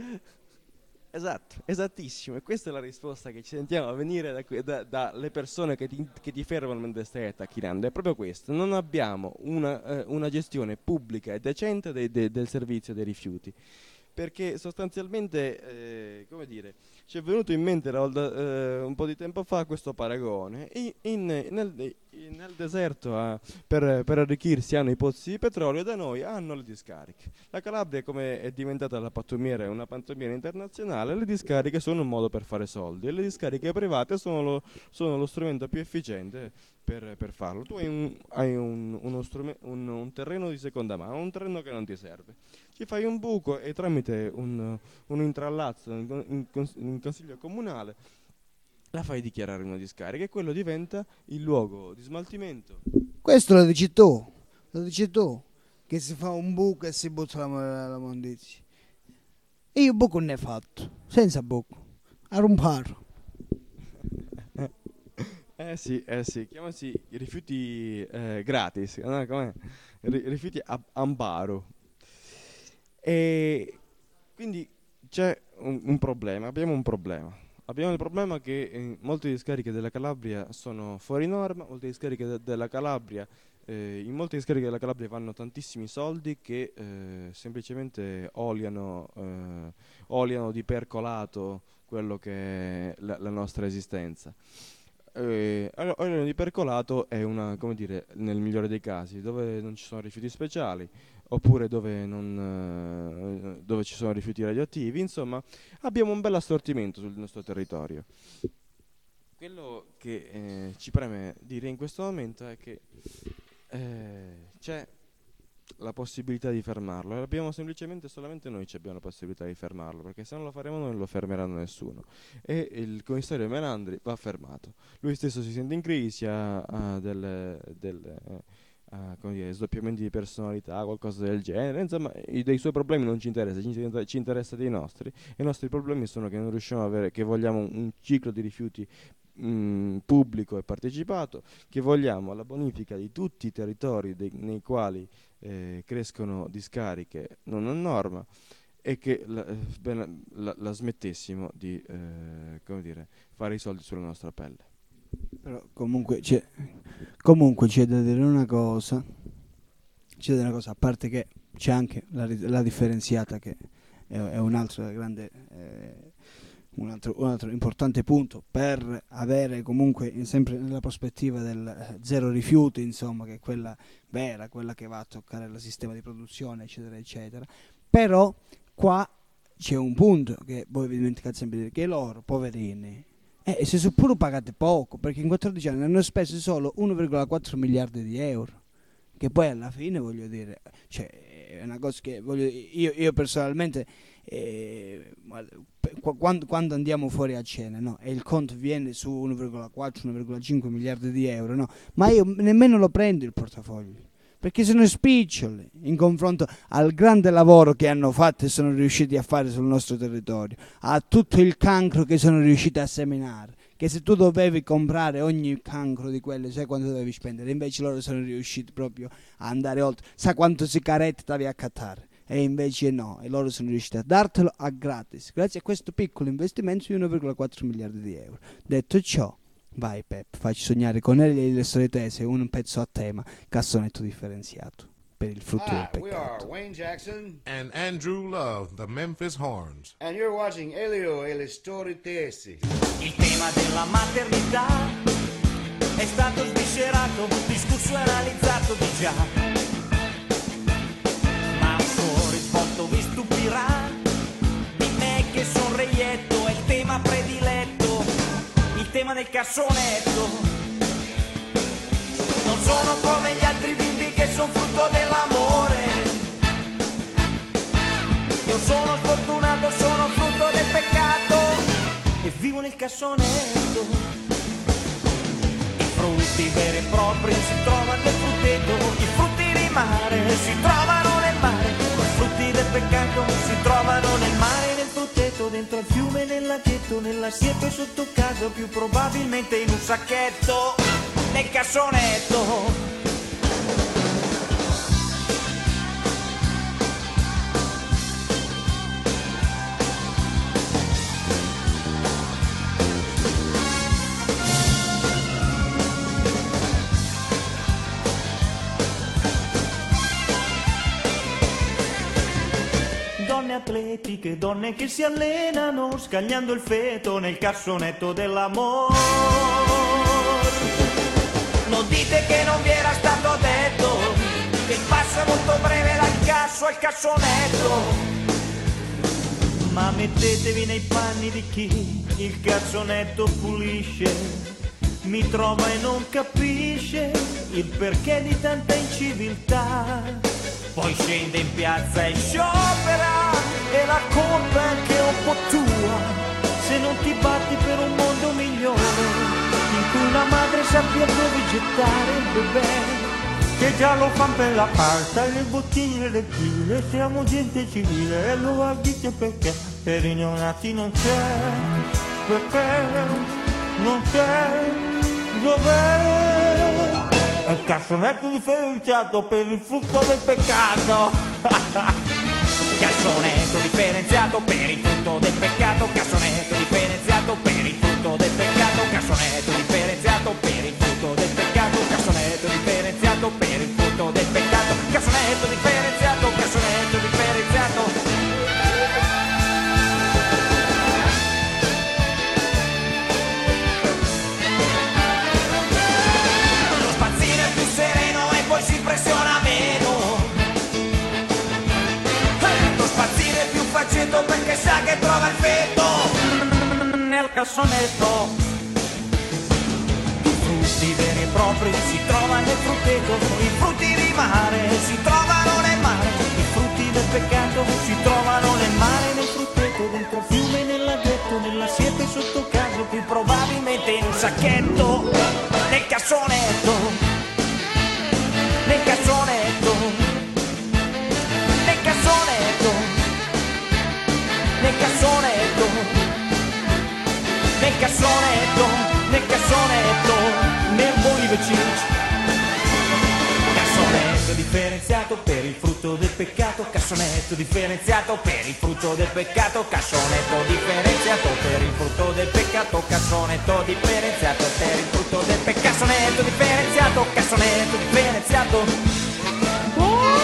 Esatto, esattissimo, e questa è la risposta che ci sentiamo venire da que- da- dalle persone che ti, che ti fermano mentre stai attaccando. È proprio questo: non abbiamo una, eh, una gestione pubblica e decente dei- de- del servizio dei rifiuti, perché sostanzialmente, eh, come dire, ci è venuto in mente la volta- eh, un po' di tempo fa questo paragone. In- in- nel, in- nel deserto ah, per, per arricchirsi hanno i pozzi di petrolio, da noi hanno le discariche. La Calabria, come è diventata la pattumiera, è una pattumiera internazionale, le discariche sono un modo per fare soldi e le discariche private sono lo, sono lo strumento più efficiente per, per farlo. Tu hai, un, hai un, uno strume- un, un terreno di seconda mano, un terreno che non ti serve, ci fai un buco e tramite un, un intrallazzo in, con- in cons- in consiglio comunale la fai dichiarare una discarica e quello diventa il luogo di smaltimento. Questo lo dici tu, lo dici tu, che si fa un buco e si butta la, la mondizia. E io buco ne ho fatto, senza buco, a rumparo. Eh sì, eh sì, chiamasi i rifiuti eh, gratis, no? Com'è? Ri- rifiuti a amparo. E quindi c'è un, un problema, abbiamo un problema. Abbiamo il problema che eh, molte discariche della Calabria sono fuori norma, molte discariche de- della Calabria, eh, in molte discariche della Calabria vanno tantissimi soldi che eh, semplicemente oliano, eh, oliano di percolato quello che è la, la nostra esistenza. Eh, allora, olio di percolato è una, come dire, nel migliore dei casi, dove non ci sono rifiuti speciali, oppure dove, non, eh, dove ci sono rifiuti radioattivi, insomma, abbiamo un bel assortimento sul nostro territorio. Quello che eh, ci preme dire in questo momento è che eh, c'è la possibilità di fermarlo, e abbiamo semplicemente solamente noi ci abbiamo la possibilità di fermarlo, perché se non lo faremo noi non lo fermeranno nessuno, e il commissario Melandri va fermato. Lui stesso si sente in crisi, ha, ha delle, delle eh, ha, come dire, sdoppiamenti di personalità, qualcosa del genere, insomma i, dei suoi problemi non ci interessa, ci, inter- ci interessa dei nostri, e i nostri problemi sono che non riusciamo ad avere, che vogliamo un, un ciclo di rifiuti mh, pubblico e partecipato, che vogliamo la bonifica di tutti i territori dei, nei quali eh, crescono discariche non a norma, e che la, eh, ben- la- la smettessimo di eh, come dire, fare i soldi sulla nostra pelle. Però comunque c'è, comunque c'è da dire una cosa, c'è una cosa, a parte che c'è anche la, la differenziata che è, è un altro grande eh, un, altro, un altro importante punto per avere comunque sempre nella prospettiva del eh, zero rifiuti, insomma, che è quella vera, quella che va a toccare il sistema di produzione, eccetera eccetera. Però qua c'è un punto che voi vi dimenticate sempre di dire, che loro poverini eh, si sono pure pagate poco, perché in quattordici anni hanno speso solo uno virgola quattro miliardi di euro, che poi alla fine, voglio dire, cioè, è una cosa che voglio, io, io personalmente eh, quando, quando andiamo fuori a cena, no, e il conto viene su uno virgola quattro uno virgola cinque miliardi di euro, no, ma io nemmeno lo prendo il portafoglio, perché sono spiccioli in confronto al grande lavoro che hanno fatto e sono riusciti a fare sul nostro territorio, a tutto il cancro che sono riusciti a seminare, che se tu dovevi comprare ogni cancro di quelli, sai quanto dovevi spendere, invece loro sono riusciti proprio a andare oltre, sa quanto sigarette stavi a cattare, e invece no, e loro sono riusciti a dartelo a gratis, grazie a questo piccolo investimento di uno virgola quattro miliardi di euro. Detto ciò, vai Pep, facci sognare con Eli e le solitese, un pezzo a tema, cassonetto differenziato per il frutto del Hi, we are peccato. Wayne Jackson and Andrew Love, the Memphis Horns. and you're watching Elio e le storie tesi. Il tema della maternità è stato sviscerato, discusso e analizzato di già. Ma un suo risvolto vi stupirà, di me che son reietto, è il tema prediletto, il tema del cassonetto. Non sono come gli altri bimbi che sono frutto dell'amore. Io sono sfortunato, sono frutto del peccato e vivo nel cassonetto. I frutti veri e propri si trovano nel frutteto, i frutti di mare si trovano nel mare, i frutti del peccato si trovano nel mare, nel frutteto, dentro al fiume, nel laghetto, nella siepe sotto casa, più probabilmente in un sacchetto, nel cassonetto. Donne atletiche, donne che si allenano, scagliando il feto nel cassonetto dell'amor. Non dite che non vi era stato detto che passa molto breve dal casso al cassonetto. Ma mettetevi nei panni di chi il cassonetto pulisce, mi trova e non capisce il perché di tanta inciviltà. Poi scende in piazza e sciopera, e la colpa è anche un po' tua, se non ti batti per un mondo migliore, in cui una madre sappia dove gettare il bebè, che già lo fan per la pasta e le bottiglie le chile. Siamo gente civile e lo dite perché per ignorati non c'è, perché non c'è, dov'è? È il cassonetto differenziato per il frutto del peccato. Cassonetto differenziato per il frutto del peccato. Cassonetto differenziato per il frutto del peccato. Cassonetto differenziato per il frutto del peccato. Cassonetto differenziato per il frutto del peccato. Cassonetto differenziato, cassonetto differenziato. Si pressiona meno, lo spazzino è più faceto perché sa che trova il feto nel cassonetto. I frutti veri e propri si trovano nel frutteto, i frutti di mare si trovano nel mare, i frutti del peccato si trovano nel mare, nel frutteto, dentro il fiume, nel laghetto, nella siepe sotto casa, più probabilmente in un sacchetto, nel cassonetto. Nel cassonetto, nel cassonetto, nel cassonetto, nel cassonetto, nel cassonetto, nel Bolive Cinci. Cassonetto differenziato per il frutto del peccato, cassonetto differenziato per il frutto del peccato, cassonetto differenziato per il frutto del peccato, cassonetto differenziato per il frutto del peccato, cassonetto differenziato, cassonetto differenziato. Oh!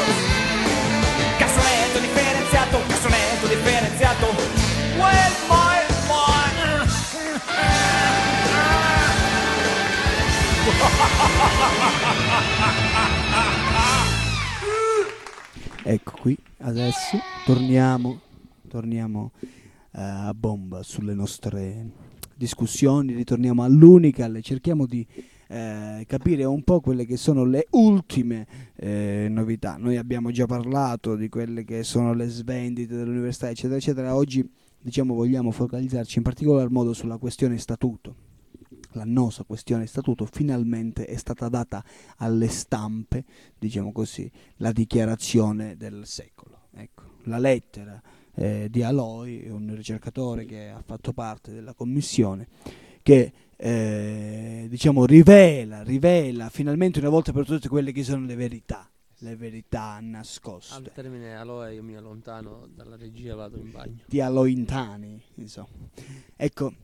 Ecco qui, adesso torniamo, torniamo uh, a bomba sulle nostre discussioni, ritorniamo all'Unical e cerchiamo di eh, capire un po' quelle che sono le ultime eh, novità. Noi abbiamo già parlato di quelle che sono le svendite dell'università, eccetera, eccetera. Oggi, diciamo, vogliamo focalizzarci in particolar modo sulla questione statuto. L'annosa questione statuto. Finalmente è stata data alle stampe, diciamo così, la dichiarazione del secolo. Ecco, la lettera eh, di Aloi, un ricercatore che ha fatto parte della commissione, che eh, diciamo rivela, rivela finalmente una volta per tutte quelle che sono le verità, le verità nascoste. Al termine Aloi io mi allontano dalla regia, vado in bagno. Di Alointani, insomma. Ecco.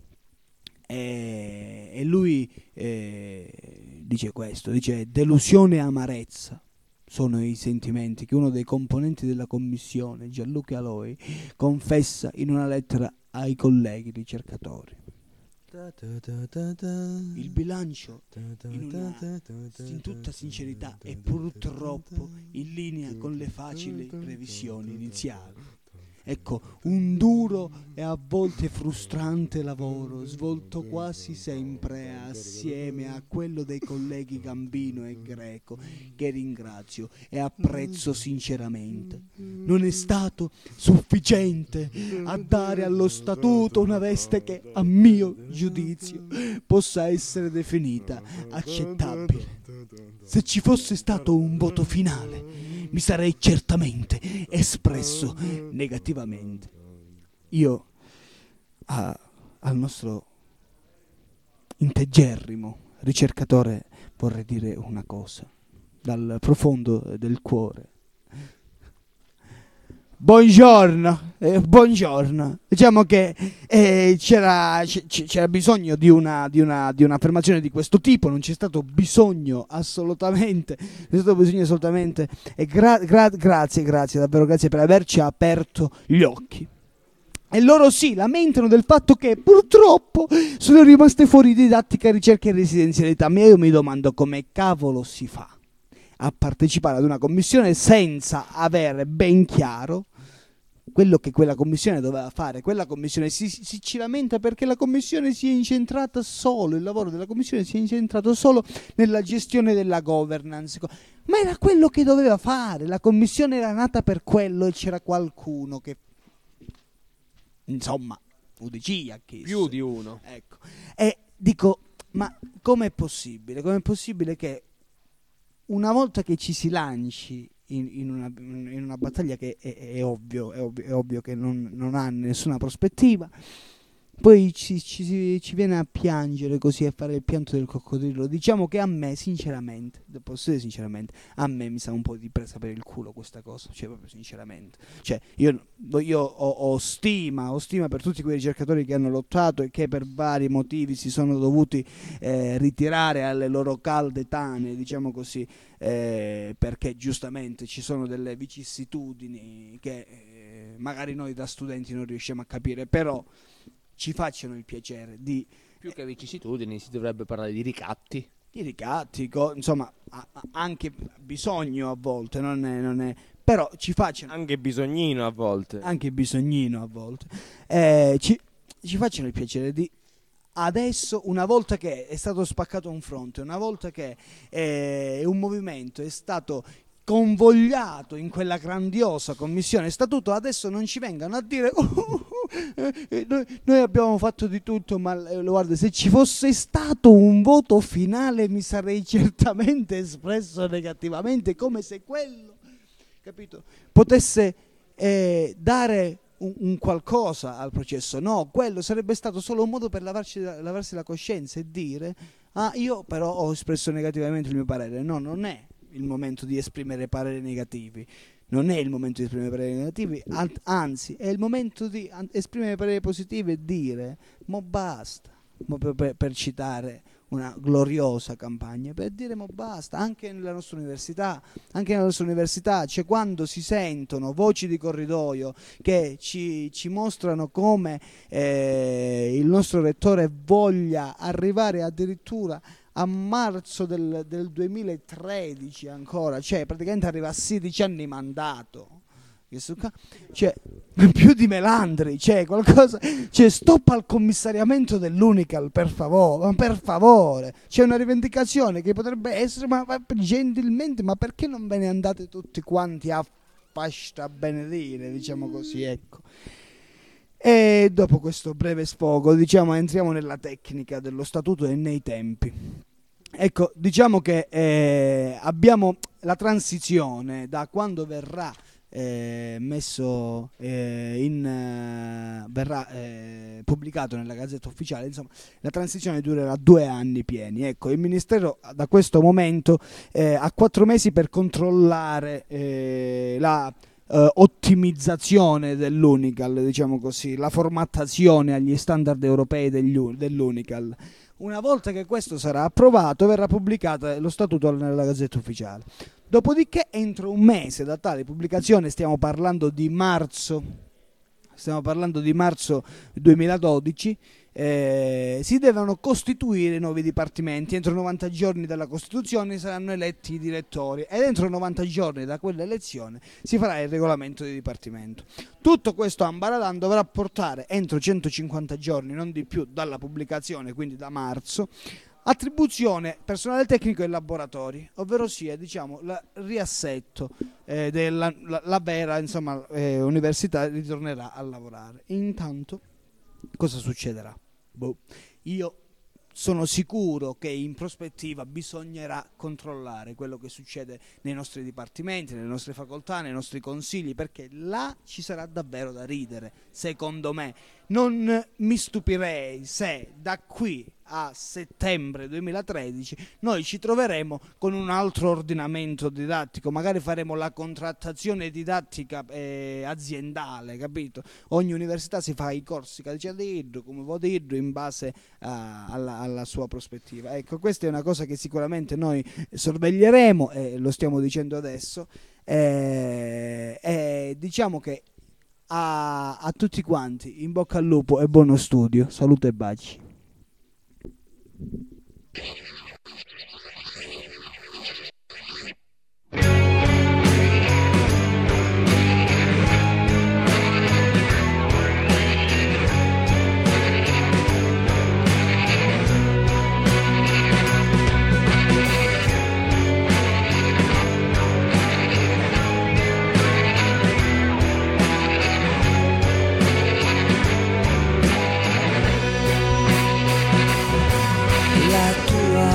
E, e lui eh, dice questo, dice: delusione e amarezza sono i sentimenti che uno dei componenti della commissione, Gianluca Aloi, confessa in una lettera ai colleghi ricercatori. Il bilancio, in, una, in tutta sincerità, è purtroppo in linea con le facili previsioni iniziali. Ecco, un duro e a volte frustrante lavoro, svolto quasi sempre assieme a quello dei colleghi Gambino e Greco, che ringrazio e apprezzo sinceramente. Non è stato sufficiente a dare allo statuto una veste che, a mio giudizio, possa essere definita accettabile. Se ci fosse stato un voto finale, mi sarei certamente espresso negativamente. Io a, al nostro integerrimo ricercatore vorrei dire una cosa dal profondo del cuore. Buongiorno, eh, buongiorno. Diciamo che eh, c'era, c- c'era bisogno di una, di, una, di un'affermazione di questo tipo, non c'è stato bisogno assolutamente, non c'è stato bisogno assolutamente. E gra- gra- grazie, grazie, davvero grazie per averci aperto gli occhi. E loro sì, lamentano del fatto che purtroppo sono rimaste fuori didattica, ricerca e residenzialità. Ma io mi domando come cavolo si fa a partecipare ad una commissione senza avere ben chiaro quello che quella commissione doveva fare. Quella commissione si, si ci lamenta perché la commissione si è incentrata solo, il lavoro della commissione si è incentrato solo nella gestione della governance, ma era quello che doveva fare. La commissione era nata per quello e c'era qualcuno che, insomma, U D C ha chiesto. Più di uno. Ecco. E dico, ma com'è possibile? Com'è possibile che una volta che ci si lanci in, in, una, in una battaglia che è, è, ovvio, è ovvio, è ovvio che non, non ha nessuna prospettiva, poi ci, ci, ci viene a piangere così, a fare il pianto del coccodrillo. Diciamo che a me, sinceramente, posso dire sinceramente, a me mi sa un po' di presa per il culo questa cosa, cioè proprio sinceramente. Cioè io, io ho, ho stima, ho stima per tutti quei ricercatori che hanno lottato e che per vari motivi si sono dovuti eh, ritirare alle loro calde tane, diciamo così, eh, perché giustamente ci sono delle vicissitudini che eh, magari noi da studenti non riusciamo a capire, però ci facciano il piacere di... Più che vicissitudini si dovrebbe parlare di ricatti. Di ricatti, co- insomma, ha, ha anche bisogno a volte, non è, non è... però ci facciano... Anche bisognino a volte. Anche bisognino a volte. Eh, ci, ci facciano il piacere di... Adesso, una volta che è stato spaccato un fronte, una volta che eh, un movimento è stato convogliato in quella grandiosa commissione statuto, adesso non ci vengano a dire oh, oh, eh, noi, noi abbiamo fatto di tutto, ma eh, guarda, se ci fosse stato un voto finale mi sarei certamente espresso negativamente, come se quello, capito, potesse eh, dare un, un qualcosa al processo. No, quello sarebbe stato solo un modo per lavarci, lavarsi la coscienza e dire ah, io però ho espresso negativamente il mio parere. No, non è il momento di esprimere pareri negativi, non è il momento di esprimere pareri negativi, anzi è il momento di esprimere pareri positivi e dire mo basta, mo per, per, per citare una gloriosa campagna, per dire mo basta. Anche nella nostra università, anche nella nostra università, cioè quando si sentono voci di corridoio che ci, ci mostrano come eh, il nostro rettore voglia arrivare addirittura a marzo del, del duemilatredici ancora, cioè praticamente arriva a sedici anni mandato. Cioè, più di Melandri, cioè qualcosa, cioè stop al commissariamento dell'Unical, per favore, per favore. C'è una rivendicazione che potrebbe essere, ma, ma gentilmente, ma perché non ve ne andate tutti quanti a fascia benedire, diciamo così, ecco. E dopo questo breve sfogo, diciamo, entriamo nella tecnica dello statuto e nei tempi. Ecco, diciamo che eh, abbiamo la transizione da quando verrà Eh, messo eh, in eh, verrà eh, pubblicato nella Gazzetta Ufficiale, insomma la transizione durerà due anni pieni. Ecco, il Ministero da questo momento eh, ha quattro mesi per controllare eh, la eh, ottimizzazione dell'Unical, diciamo così, la formattazione agli standard europei degli, dell'Unical. Una volta che questo sarà approvato, verrà pubblicato lo statuto nella Gazzetta Ufficiale. Dopodiché, entro un mese da tale pubblicazione, stiamo parlando di marzo, stiamo parlando di marzo duemiladodici, eh, si devono costituire nuovi dipartimenti. Entro novanta giorni dalla Costituzione saranno eletti i direttori ed entro novanta giorni da quell'elezione si farà il regolamento di dipartimento. Tutto questo ambaradan dovrà portare entro centocinquanta giorni, non di più, dalla pubblicazione, quindi da marzo, attribuzione personale tecnico e laboratori, ovvero sia, diciamo, il riassetto eh, della la, la vera, insomma, eh, università ritornerà a lavorare. Intanto cosa succederà? Boh. Io sono sicuro che in prospettiva bisognerà controllare quello che succede nei nostri dipartimenti, nelle nostre facoltà, nei nostri consigli, perché là ci sarà davvero da ridere, secondo me. Non mi stupirei se da qui a settembre duemilatredici noi ci troveremo con un altro ordinamento didattico, magari faremo la contrattazione didattica eh, aziendale, capito? Ogni università si fa i corsi che dice dirlo, come vuoi dirlo, in base a, alla, alla sua prospettiva. Ecco, questa è una cosa che sicuramente noi sorveglieremo e lo stiamo dicendo adesso. E, e diciamo che a, a tutti quanti in bocca al lupo e buono studio, salute e baci. La tua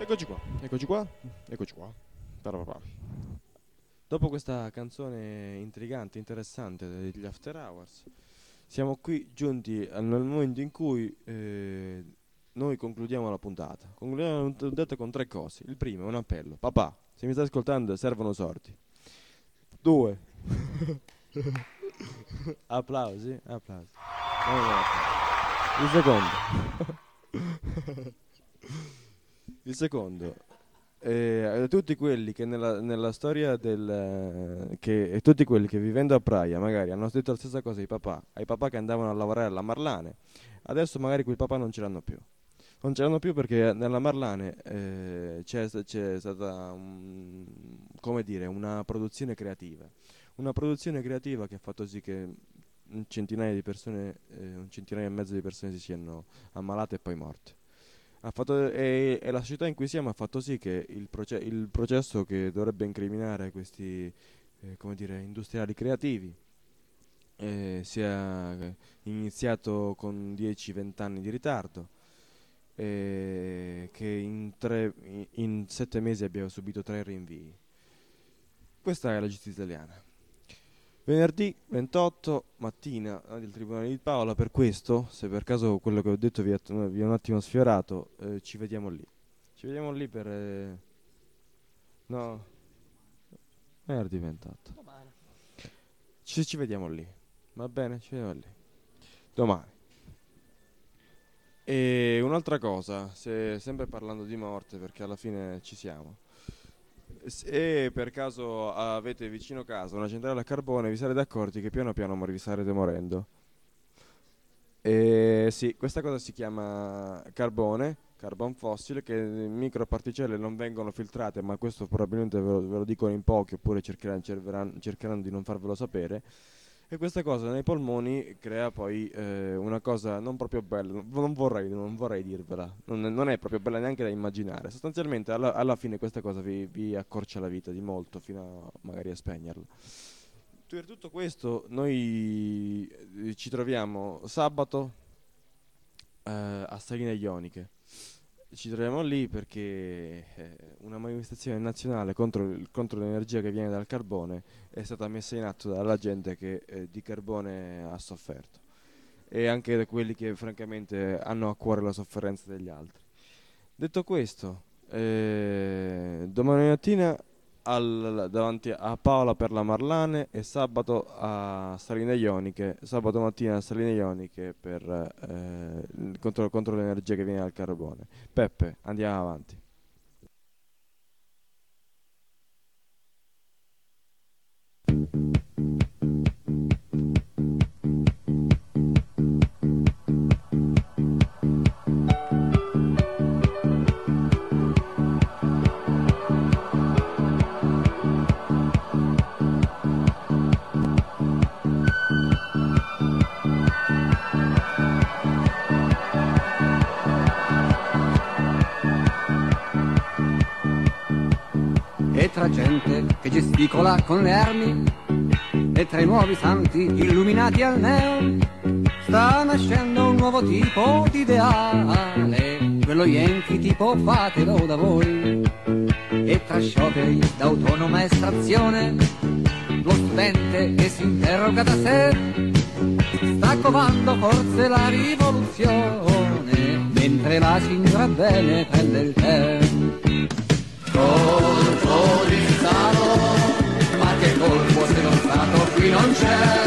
Eccoci qua, eccoci qua, eccoci qua. Parapapà. Dopo questa canzone intrigante, interessante degli After Hours, siamo qui giunti al momento in cui eh, noi concludiamo la puntata. Concludiamo la puntata con tre cose. Il primo è un appello. Papà, se mi stai ascoltando, servono sordi. Due. Applausi, applausi. Il secondo. Il secondo. Eh, tutti quelli che nella, nella storia del che e tutti quelli che vivendo a Praia magari hanno detto la stessa cosa ai papà, ai papà che andavano a lavorare alla Marlane, adesso magari quei papà non ce l'hanno più. Non ce l'hanno più perché nella Marlane eh, c'è, c'è stata un, come dire, una produzione creativa. Una produzione creativa che ha fatto sì che un centinaio di persone, eh, un centinaio e mezzo di persone si siano ammalate e poi morte. Ha fatto, e, e la società in cui siamo ha fatto sì che il, proce- il processo che dovrebbe incriminare questi eh, come dire, industriali creativi eh, sia iniziato con dieci venti anni di ritardo, eh, che in, tre, in, in sette mesi abbia subito tre rinvii. Questa è la giustizia italiana. Venerdì ventotto mattina del Tribunale di Paola. Per questo, se per caso quello che ho detto vi ha, vi ha un attimo sfiorato, eh, ci vediamo lì. Ci vediamo lì per... Eh, no, venerdì ventotto. Domani. Ci, ci vediamo lì. Va bene? Ci vediamo lì. Domani. E un'altra cosa, se, sempre parlando di morte, perché alla fine ci siamo. Se per caso avete vicino casa una centrale a carbone, vi sarete accorti che piano piano vi sarete morendo. E sì, questa cosa si chiama carbone, carbon fossile, che microparticelle non vengono filtrate, ma questo probabilmente ve lo, ve lo dicono in pochi, oppure cercheranno, cercheranno di non farvelo sapere. E questa cosa nei polmoni crea poi eh, una cosa non proprio bella, non vorrei, non vorrei dirvela, non, non è proprio bella neanche da immaginare. Sostanzialmente alla, alla fine questa cosa vi, vi accorcia la vita di molto, fino a magari a spegnerla. Per tutto questo noi ci troviamo sabato eh, a Saline Ioniche. Ci troviamo lì perché eh, una manifestazione nazionale contro, il, contro l'energia che viene dal carbone è stata messa in atto dalla gente che eh, di carbone ha sofferto, e anche da quelli che francamente hanno a cuore la sofferenza degli altri. Detto questo, eh, domani mattina al, davanti a Paola per la Marlane e sabato a Saline Ioniche, sabato mattina a Saline Ioniche per, eh, contro, contro l'energia che viene dal carbone. Peppe, andiamo avanti. E tra gente che gesticola con le armi e tra i nuovi santi illuminati al neon sta nascendo un nuovo tipo di ideale, quello yankee tipo fatelo da voi. E tra scioperi d'autonoma estrazione lo studente che si interroga da sé sta covando forse la rivoluzione, mentre la signora bene prende il tè. Colpo di Stato, ma che colpo se lo Stato qui non c'è?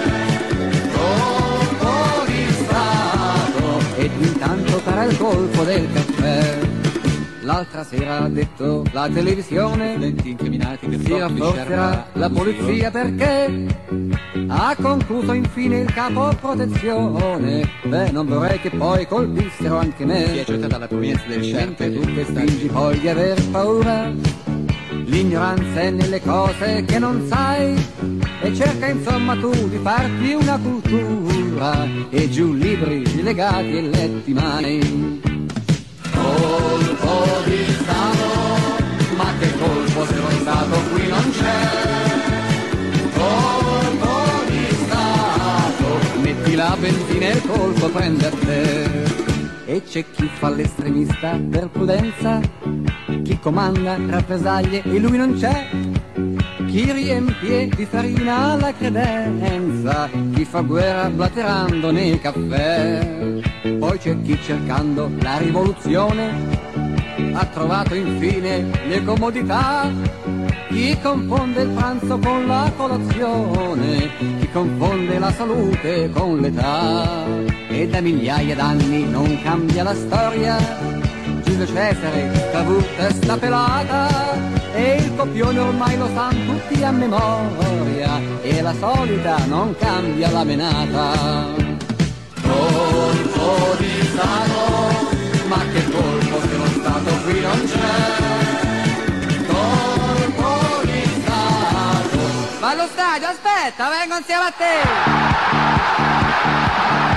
Colpo di Stato, ed intanto farà il colpo del caffè. L'altra sera ha detto la televisione, studenti incriminati che si rafforzerà la polizia perché ha concluso infine il capo protezione. Beh, non vorrei che poi colpissero anche me. Si è accettata la provenienza del scienze. Tu che fingi poi di aver paura, l'ignoranza è nelle cose che non sai, e cerca insomma tu di farti una cultura, e giù libri legati e letti mai. Colpo di Stato, ma che colpo se lo Stato qui non c'è? Colpo di Stato, metti la benzina e il colpo prende a te. E c'è chi fa l'estremista per prudenza chi comanda rappresaglie e lui non c'è, chi riempie di farina la credenza, chi fa guerra blaterando nei caffè. Poi c'è chi cercando la rivoluzione ha trovato infine le comodità, chi confonde il pranzo con la colazione, chi confonde la salute con l'età. E da migliaia d'anni non cambia la storia, Giulio Cesare, Cavour, testa pelata, e il copione ormai lo sanno tutti a memoria, e la solita non cambia la menata. Colpo di Stato, ma che colpo se lo Stato qui non c'è. Colpo di Stato. Va allo stadio, aspetta, vengo insieme a te.